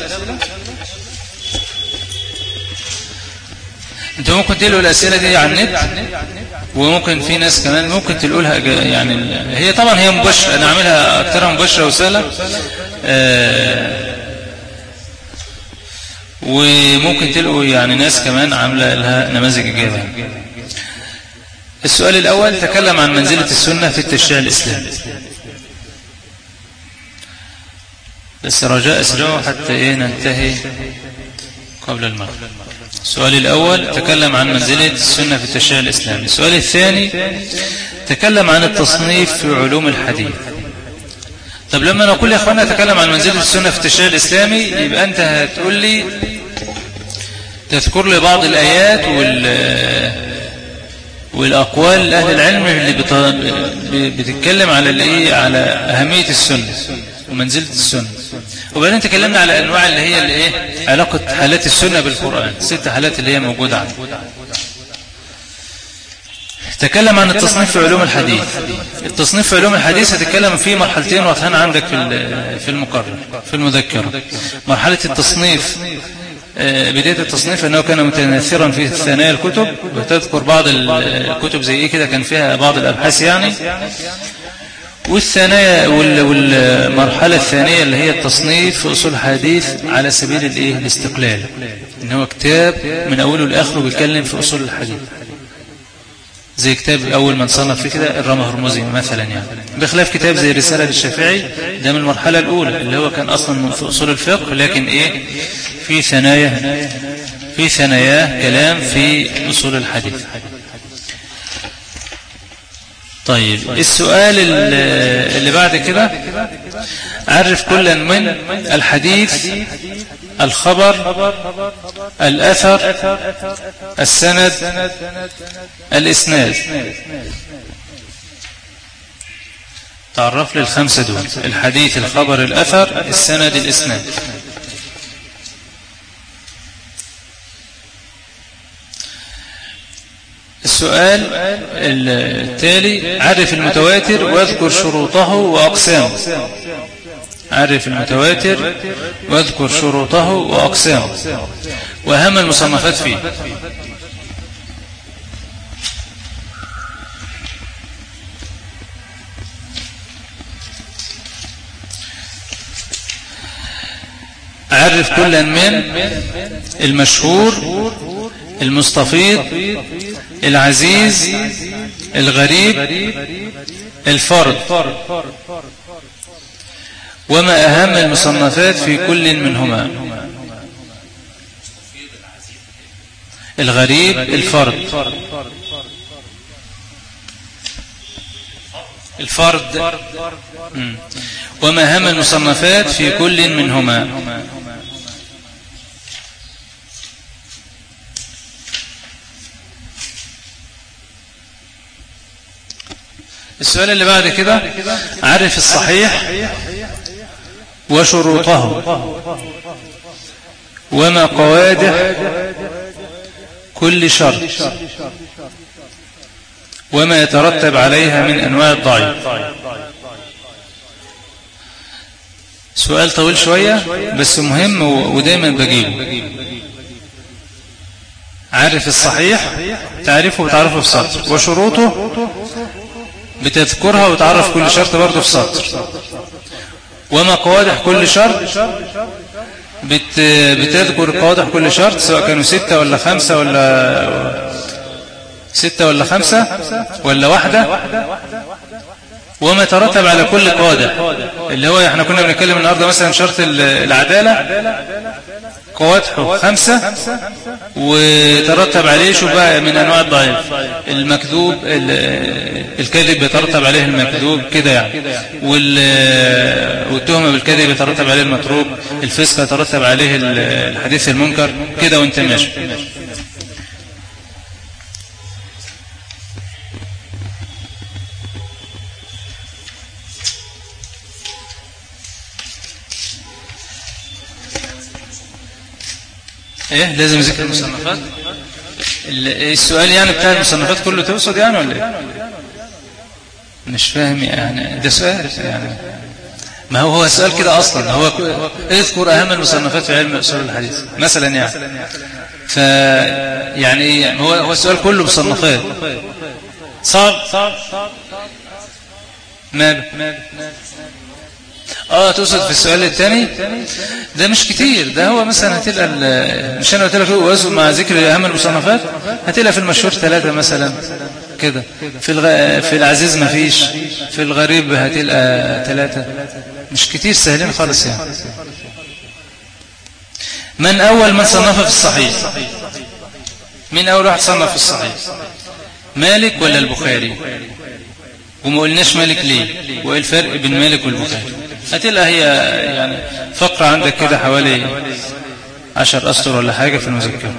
A: انتوا ممكن تلقوا الأسئلة دي على النت وممكن في ناس كمان ممكن تلقولها يعني هي طبعا هي مباشرة انا اعملها اكترها مباشرة وسهلة آه وممكن تلقوا يعني ناس كمان عاملة لها نماذج إجابة. السؤال الأول تكلم عن منزلة السنة في التشريع الإسلامي. بس رجاء اسرعوا حتى ايه ننتهي قبل المغرب. السؤال الأول تكلم عن منزلة السنة في التشريع الإسلامي. السؤال الثاني تكلم عن التصنيف في علوم الحديث. طب لما نقول يا أخوانا تكلم عن منزلة السنة في التشريع الإسلامي يبقى أنت هتقول لي تذكر لي بعض الآيات وال والأقوال لأهل العلم اللي بتتكلم على الإيه على أهمية السنة ومنزلة السنة. وبعدين تكلمنا على أنواع اللي هي الايه علاقة حالات السنة بالقرآن ست حالات اللي هي موجودة عنه. تكلم عن التصنيف في علوم الحديث. التصنيف في علوم الحديث هتكلم فيه مرحلتين واضحين عندك في في المقرر في المذكرة. مرحلة التصنيف بداية التصنيف أنه كان متناثرا في ثنايا الكتب وتذكر بعض الكتب زي إيه كده كان فيها بعض الأبحاث يعني. والثانية والمرحلة الثانية اللي هي التصنيف في أصول الحديث على سبيل الإيه الاستقلال إن هو كتاب من أوله لآخره بيتكلم في أصول الحديث زي كتاب أول من صنف في كده الرمى هرمزي مثلا يعني بخلاف كتاب زي رسالة للشافعي ده من المرحلة الأولى اللي هو كان أصلا في أصول الفقه لكن إيه في ثنايا في ثناياه كلام في أصول الحديث. طيب السؤال اللي بعد كده عرف كلا من الحديث الخبر الأثر السند الإسناد. تعرف لي الخمسة دول الحديث الخبر الأثر السند الإسناد. السؤال التالي عرف المتواتر واذكر شروطه وأقسامه. عرف المتواتر واذكر شروطه وأقسامه وأهم المصنفات فيه. عرف كلا من المشهور المستفيض العزيز الغريب الفرد وما أهم المصنفات في كل منهما. الغريب الفرد الفرد. وما هم المصنفات في كل منهما. السؤال اللي بعد كده: عرف الصحيح وشروطه وما قوادح كل شرط وما يترتب عليها من أنواع الضعيف. سؤال طويل شوية بس مهم ودايما بجيبه. عرف الصحيح تعرفه وتعرفه في سطر، وشروطه بتذكرها وتعرف كل شرط برضه في سطر، وما قوادح كل شرط بت بتذكر قوادح كل شرط سواء كانوا ستة ولا خمسة ولا ستة ولا خمسة ولا واحدة، وما ترتب على كل قادح اللي هو احنا كنا بنتكلم النهارده مثلا شرط العدالة قوادحه خمسة وترتب عليه شو بقى من انواع الضعيف. المكذوب الكذب يترتب عليه المكذوب كده يعني، والتهمة بالكذب يترتب عليه المتروك، الفسق يترتب عليه الحديث المنكر كده وانت ماشي. ايه لازم ذكر المصنفات؟ السؤال يعني بتاع المصنفات كله تقصد يعني ولا ايه؟ مش فاهم يعني، ده سؤال يعني، ما هو هو سؤال كده اصلا. هو اذكر اهم المصنفات في علم اصول الحديث مثلا يعني، ف يعني هو هو السؤال كله مصنفات صعب. ما اه تقصد في السؤال الثاني ده مش كتير، ده هو مثلا هتلقى مش انا قلت لك وزن مع ذكر اهم المصنفات، هتلقى في المشهور ثلاثة مثلا كده، في الغ... في العزيز ما فيش، في الغريب هتلقى ثلاثة، مش كتير، سهلين خالص يعني. من اول من صنف في الصحيح؟ من اول واحد صنف في الصحيح؟ مالك ولا البخاري؟ وما قلناش مالك ليه، وايه الفرق بين مالك والبخاري؟ هتلقى هي يعني فقرة عندك كده حوالي عشر أسطر ولا حاجة في المذكرة.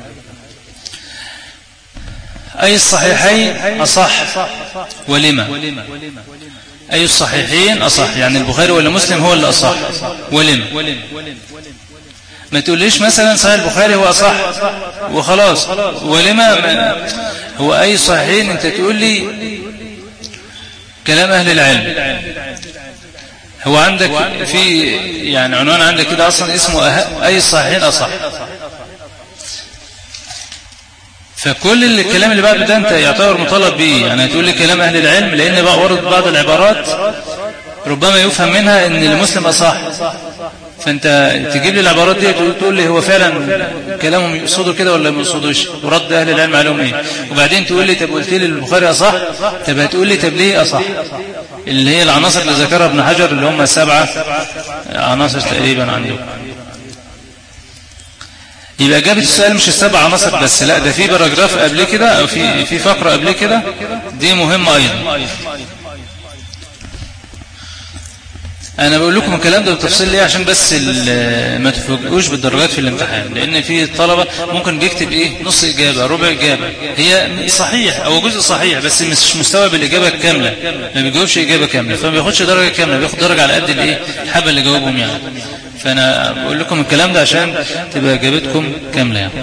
A: أي الصحيحين أصح ولما؟ أي الصحيحين أصح يعني البخاري ولا مسلم هو اللي أصح ولما؟ ما تقوليش مثلا صحيح البخاري هو أصح وخلاص ولما. هو أي صحيحين أنت تقول لي كلام أهل العلم. هو عندك في يعني عنوان عندك كده أصلا اسمه أي الصحيحين أصح، فكل الكلام اللي بعد ده أنت يعتبر مطالب به يعني. هتقول لي كلام أهل العلم لأن بقى ورد بعض العبارات ربما يفهم منها أن المسلم أصح، فأنت تجيب لي العبارات دي تقول لي هو فعلا كلامهم يقصدوا كده ولا ما يقصدوش، ورد أهل العلم عليهم إيه، وبعدين تقول لي طب قلت لي البخاري أصح، طب هتقول لي طب ليه أصح؟ اللي هي العناصر اللي ذكرها ابن حجر اللي هم سبعة عناصر تقريبا عندهم. يبقى إجابة السؤال مش السبع عناصر بس، لا ده في باراجراف قبل كده أو في في فقرة قبل كده دي مهمة أيضا. أنا بقول لكم الكلام ده بالتفصيل ليه؟ عشان بس ما تفوجئوش بالدرجات في الامتحان، لأن في طلبة ممكن بيكتب إيه نص إجابة ربع إجابة، هي صحيح أو جزء صحيح بس مش مستوعب الإجابة الكاملة، ما بيجاوبش إجابة كاملة فما بياخدش درجة كاملة، بياخد درجة على قد الإيه الحبة اللي جاوبهم يعني. فأنا بقول لكم الكلام ده عشان تبقى إجابتكم كاملة يعني.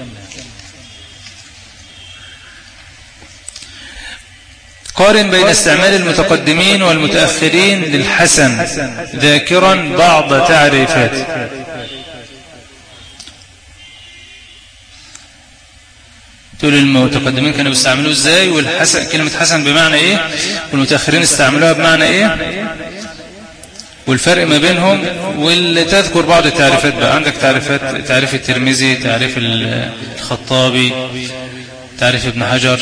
A: قارن بين استعمال المتقدمين والمتأخرين للحسن ذاكرا بعض تعريفات. تقول المتقدمين كانوا بيستعملوه ازاي، والحسن كلمة حسن بمعنى ايه، والمتأخرين استعملوها بمعنى ايه، والفرق ما بينهم، وتذكر بعض التعريفات بقى. عندك تعريفات، تعريف الترمذي، تعريف الخطابي، تعريف ابن حجر،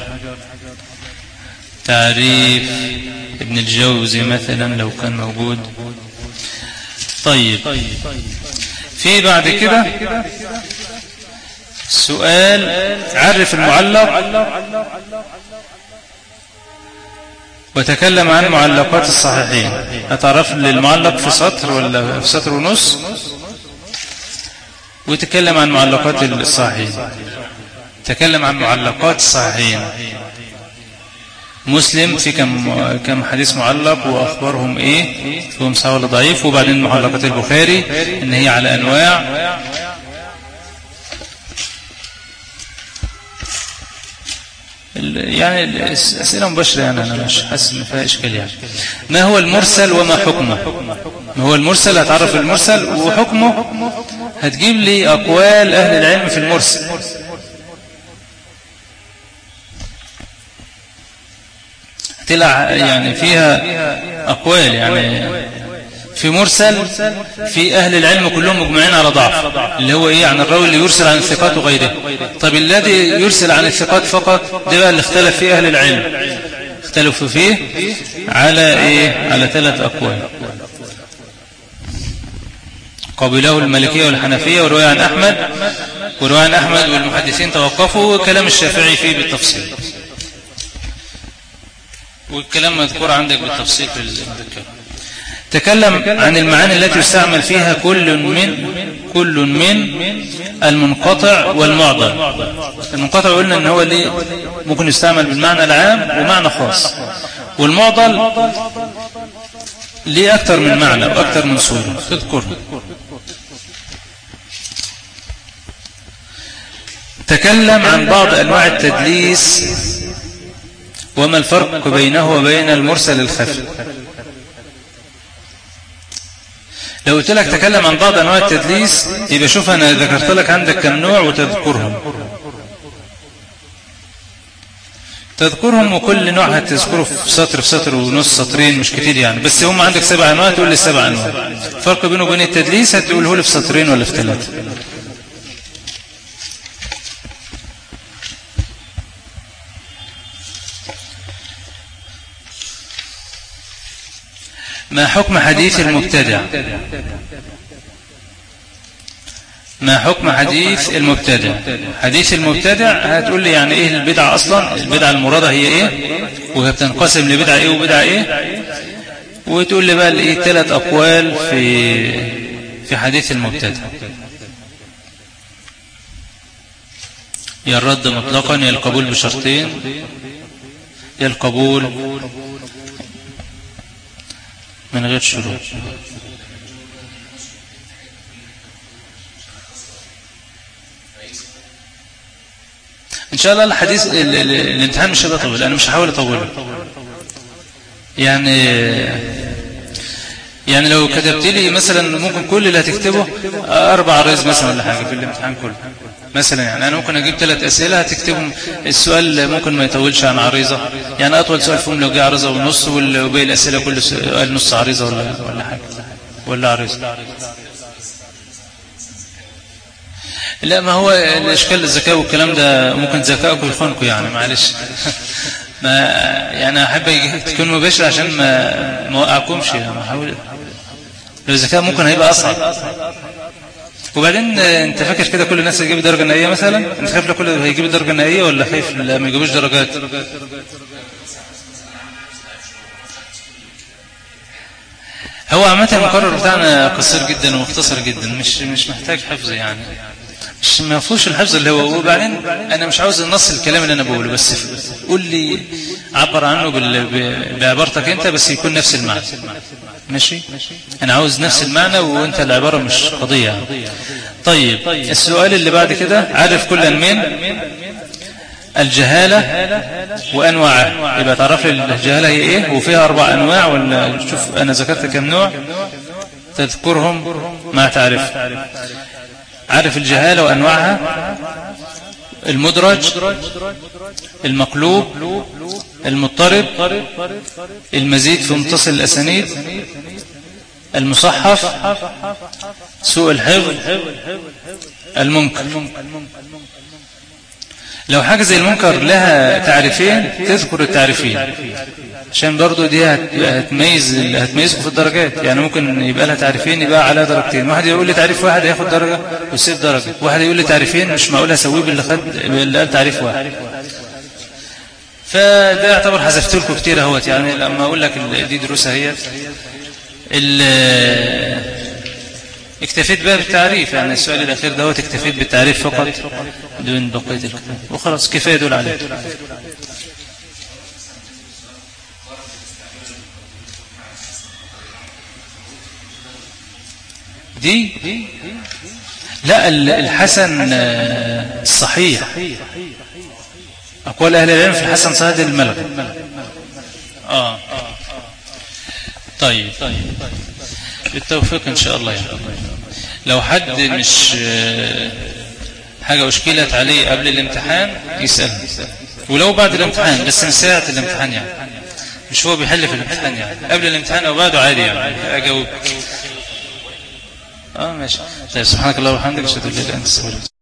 A: تعريف ابن الجوزي مثلا لو كان موجود. طيب في بعد كده سؤال عرف المعلق وتكلم عن معلقات الصحيحين. هتعرف للمعلق في سطر ولا في سطر ونص، وتكلم عن معلقات الصحيحين. تكلم عن معلقات الصحيحين. مسلم في كم كم حديث معلق واخبارهم ايه، فيهم صحيح ولا ضعيف. وبعدين معلقات البخاري ان هي على انواع. يعني الاسئله مباشره، يعني انا مش حاسس ان فيها اشكال. يعني ما هو المرسل وما حكمه؟ ما هو المرسل؟ هتعرف المرسل، وحكمه هتجيب لي اقوال اهل العلم في المرسل. طلع يعني فيها أقوال، يعني في مرسل في أهل العلم كلهم مجمعين على ضعف، اللي هو إيه؟ عن الراوي اللي يرسل عن الثقات وغيره. طب الذي يرسل عن الثقات فقط ده بقى اللي اختلف فيه أهل العلم، اختلفوا فيه على إيه؟ على ثلاث أقوال. قبله المالكية والحنفية، ورواية عن أحمد ورواية عن أحمد والمحدثين توقفوا، وكلام الشافعي فيه بالتفصيل، والكلام مذكور عندك بالتفصيل في المذكرة. تكلم عن المعاني التي يستعمل فيها كل من كل من المنقطع والمعضل. المنقطع قلنا ان هو اللي ممكن يستعمل بالمعنى العام ومعنى خاص، والمعضل ليه اكثر من معنى واكثر من صورة تذكرها. تكلم عن بعض انواع التدليس وما الفرق بينه وبين المرسل الخفي. لو قلت لك تكلم عن بعض انواع التدليس، يبقى شوف انا ذكرت لك عندك كم نوع وتذكرهم تذكرهم وكل نوع هتذكره في سطر في سطر ونص سطرين، مش كتير يعني، بس هم عندك سبع انواع، تقول لي سبع انواع. الفرق بينه وبين التدليس هتقوله لي في سطرين ولا في ثلاثه. ما حكم حديث المبتدع؟ ما حكم حديث المبتدع؟ حديث المبتدع هتقول لي يعني ايه البدعة اصلا، البدعة المرادة هي ايه، وهي بتنقسم لبدعة ايه وبدعة ايه، وتقول لي بقى الايه ثلاث اقوال في في حديث المبتدع. يا الرد مطلقا، يا القبول بشرطين، يا القبول من غير شروط. ان شاء الله الحديث الامتحان مش هيبقى طويل، انا مش هحاول اطوله. يعني يعني لو كتبت لي مثلا ممكن كل اللي هتكتبه اربع رز مثلا ولا حاجه في الامتحان كله مثلا، يعني انا ممكن اجيب ثلاث اسئله هتكتبهم، السؤال ممكن ما يطولش عن عريضه، يعني اطول سؤال فيهم لو جه عريضه ونص، وباقي الاسئله كل سؤال نص عريضه ولا ولا حاجه ولا عريضه. لا، ما هو الاشكال الذكاء والكلام ده ممكن ذكائكم يخونكم، يعني معلش ما يعني احب تكون مباشر عشان ما ما اوقعكمش، يعني احاول. لو الذكاء ممكن هيبقى اصعب. وبعدين انت فاكر كده كل الناس هيجيب درجه نهائيه مثلا؟ انت خايف لكل هيجيب درجه نهائيه ولا خايف لا ما يجيبوش درجات؟ هو عامه المقرر بتاعنا قصير جدا ومختصر جدا، مش مش محتاج حفظ، يعني مش ما فيهوش الحفظ اللي هو. وبعدين انا مش عاوز نص الكلام اللي انا بقوله، بس قول لي عبر عنه بعبارتك انت، بس يكون نفس المعنى. ماشي، انا عاوز نفس المعنى وانت العبارة مش قضية. طيب السؤال اللي بعد كده، عرف كل من الجهالة وانواعها. يبقى تعرف لي الجهالة هي ايه وفيها اربع انواع، ولا شوف انا ذكرت كم نوع تذكرهم ما تعرف. عارف الجهالة وأنواعها، المدرج، المقلوب، المضطرب، المزيد في متصل الأسانيد، المصحف، سوء الحفظ، المنكر. لو حاجة زي المنكر لها تعريفين تذكر التعريفين، عشان برضو دي هتميز هتميزكم في الدرجات. يعني ممكن يبقى لها تعريفين يبقى على درجتين، واحد يقول لي تعريف واحد هياخد درجة ويسيب درجة، واحد يقول لي تعريفين مش معقول اسويه باللي خد اللي قال تعريف واحد. فده يعتبر حذفت لكم كتير اهوت. يعني لما اقول لك دي دروسها هي اكتفيت بقى بالتعريف. يعني السؤال الاخير دوت اكتفيت بالتعريف فقط دون بقيه الكتاب وخلاص كفايه دول عليه. دي لا الحسن الصحيح أقوال أهل العلم في الحسن صحيح الملغى. آه طيب بالتوفيق إن شاء الله. يعني لو حد مش حاجة أشكلت عليه قبل الامتحان يسأل، ولو بعد الامتحان بس من ساعة الامتحان، يعني مش هو بيحل في الامتحان، يعني قبل الامتحان أو بعده عادي يعني أجاوب. اه ماشي. طيب سبحانك اللهم وبحمدك اشهد ان لا اله الا انت استغفرك.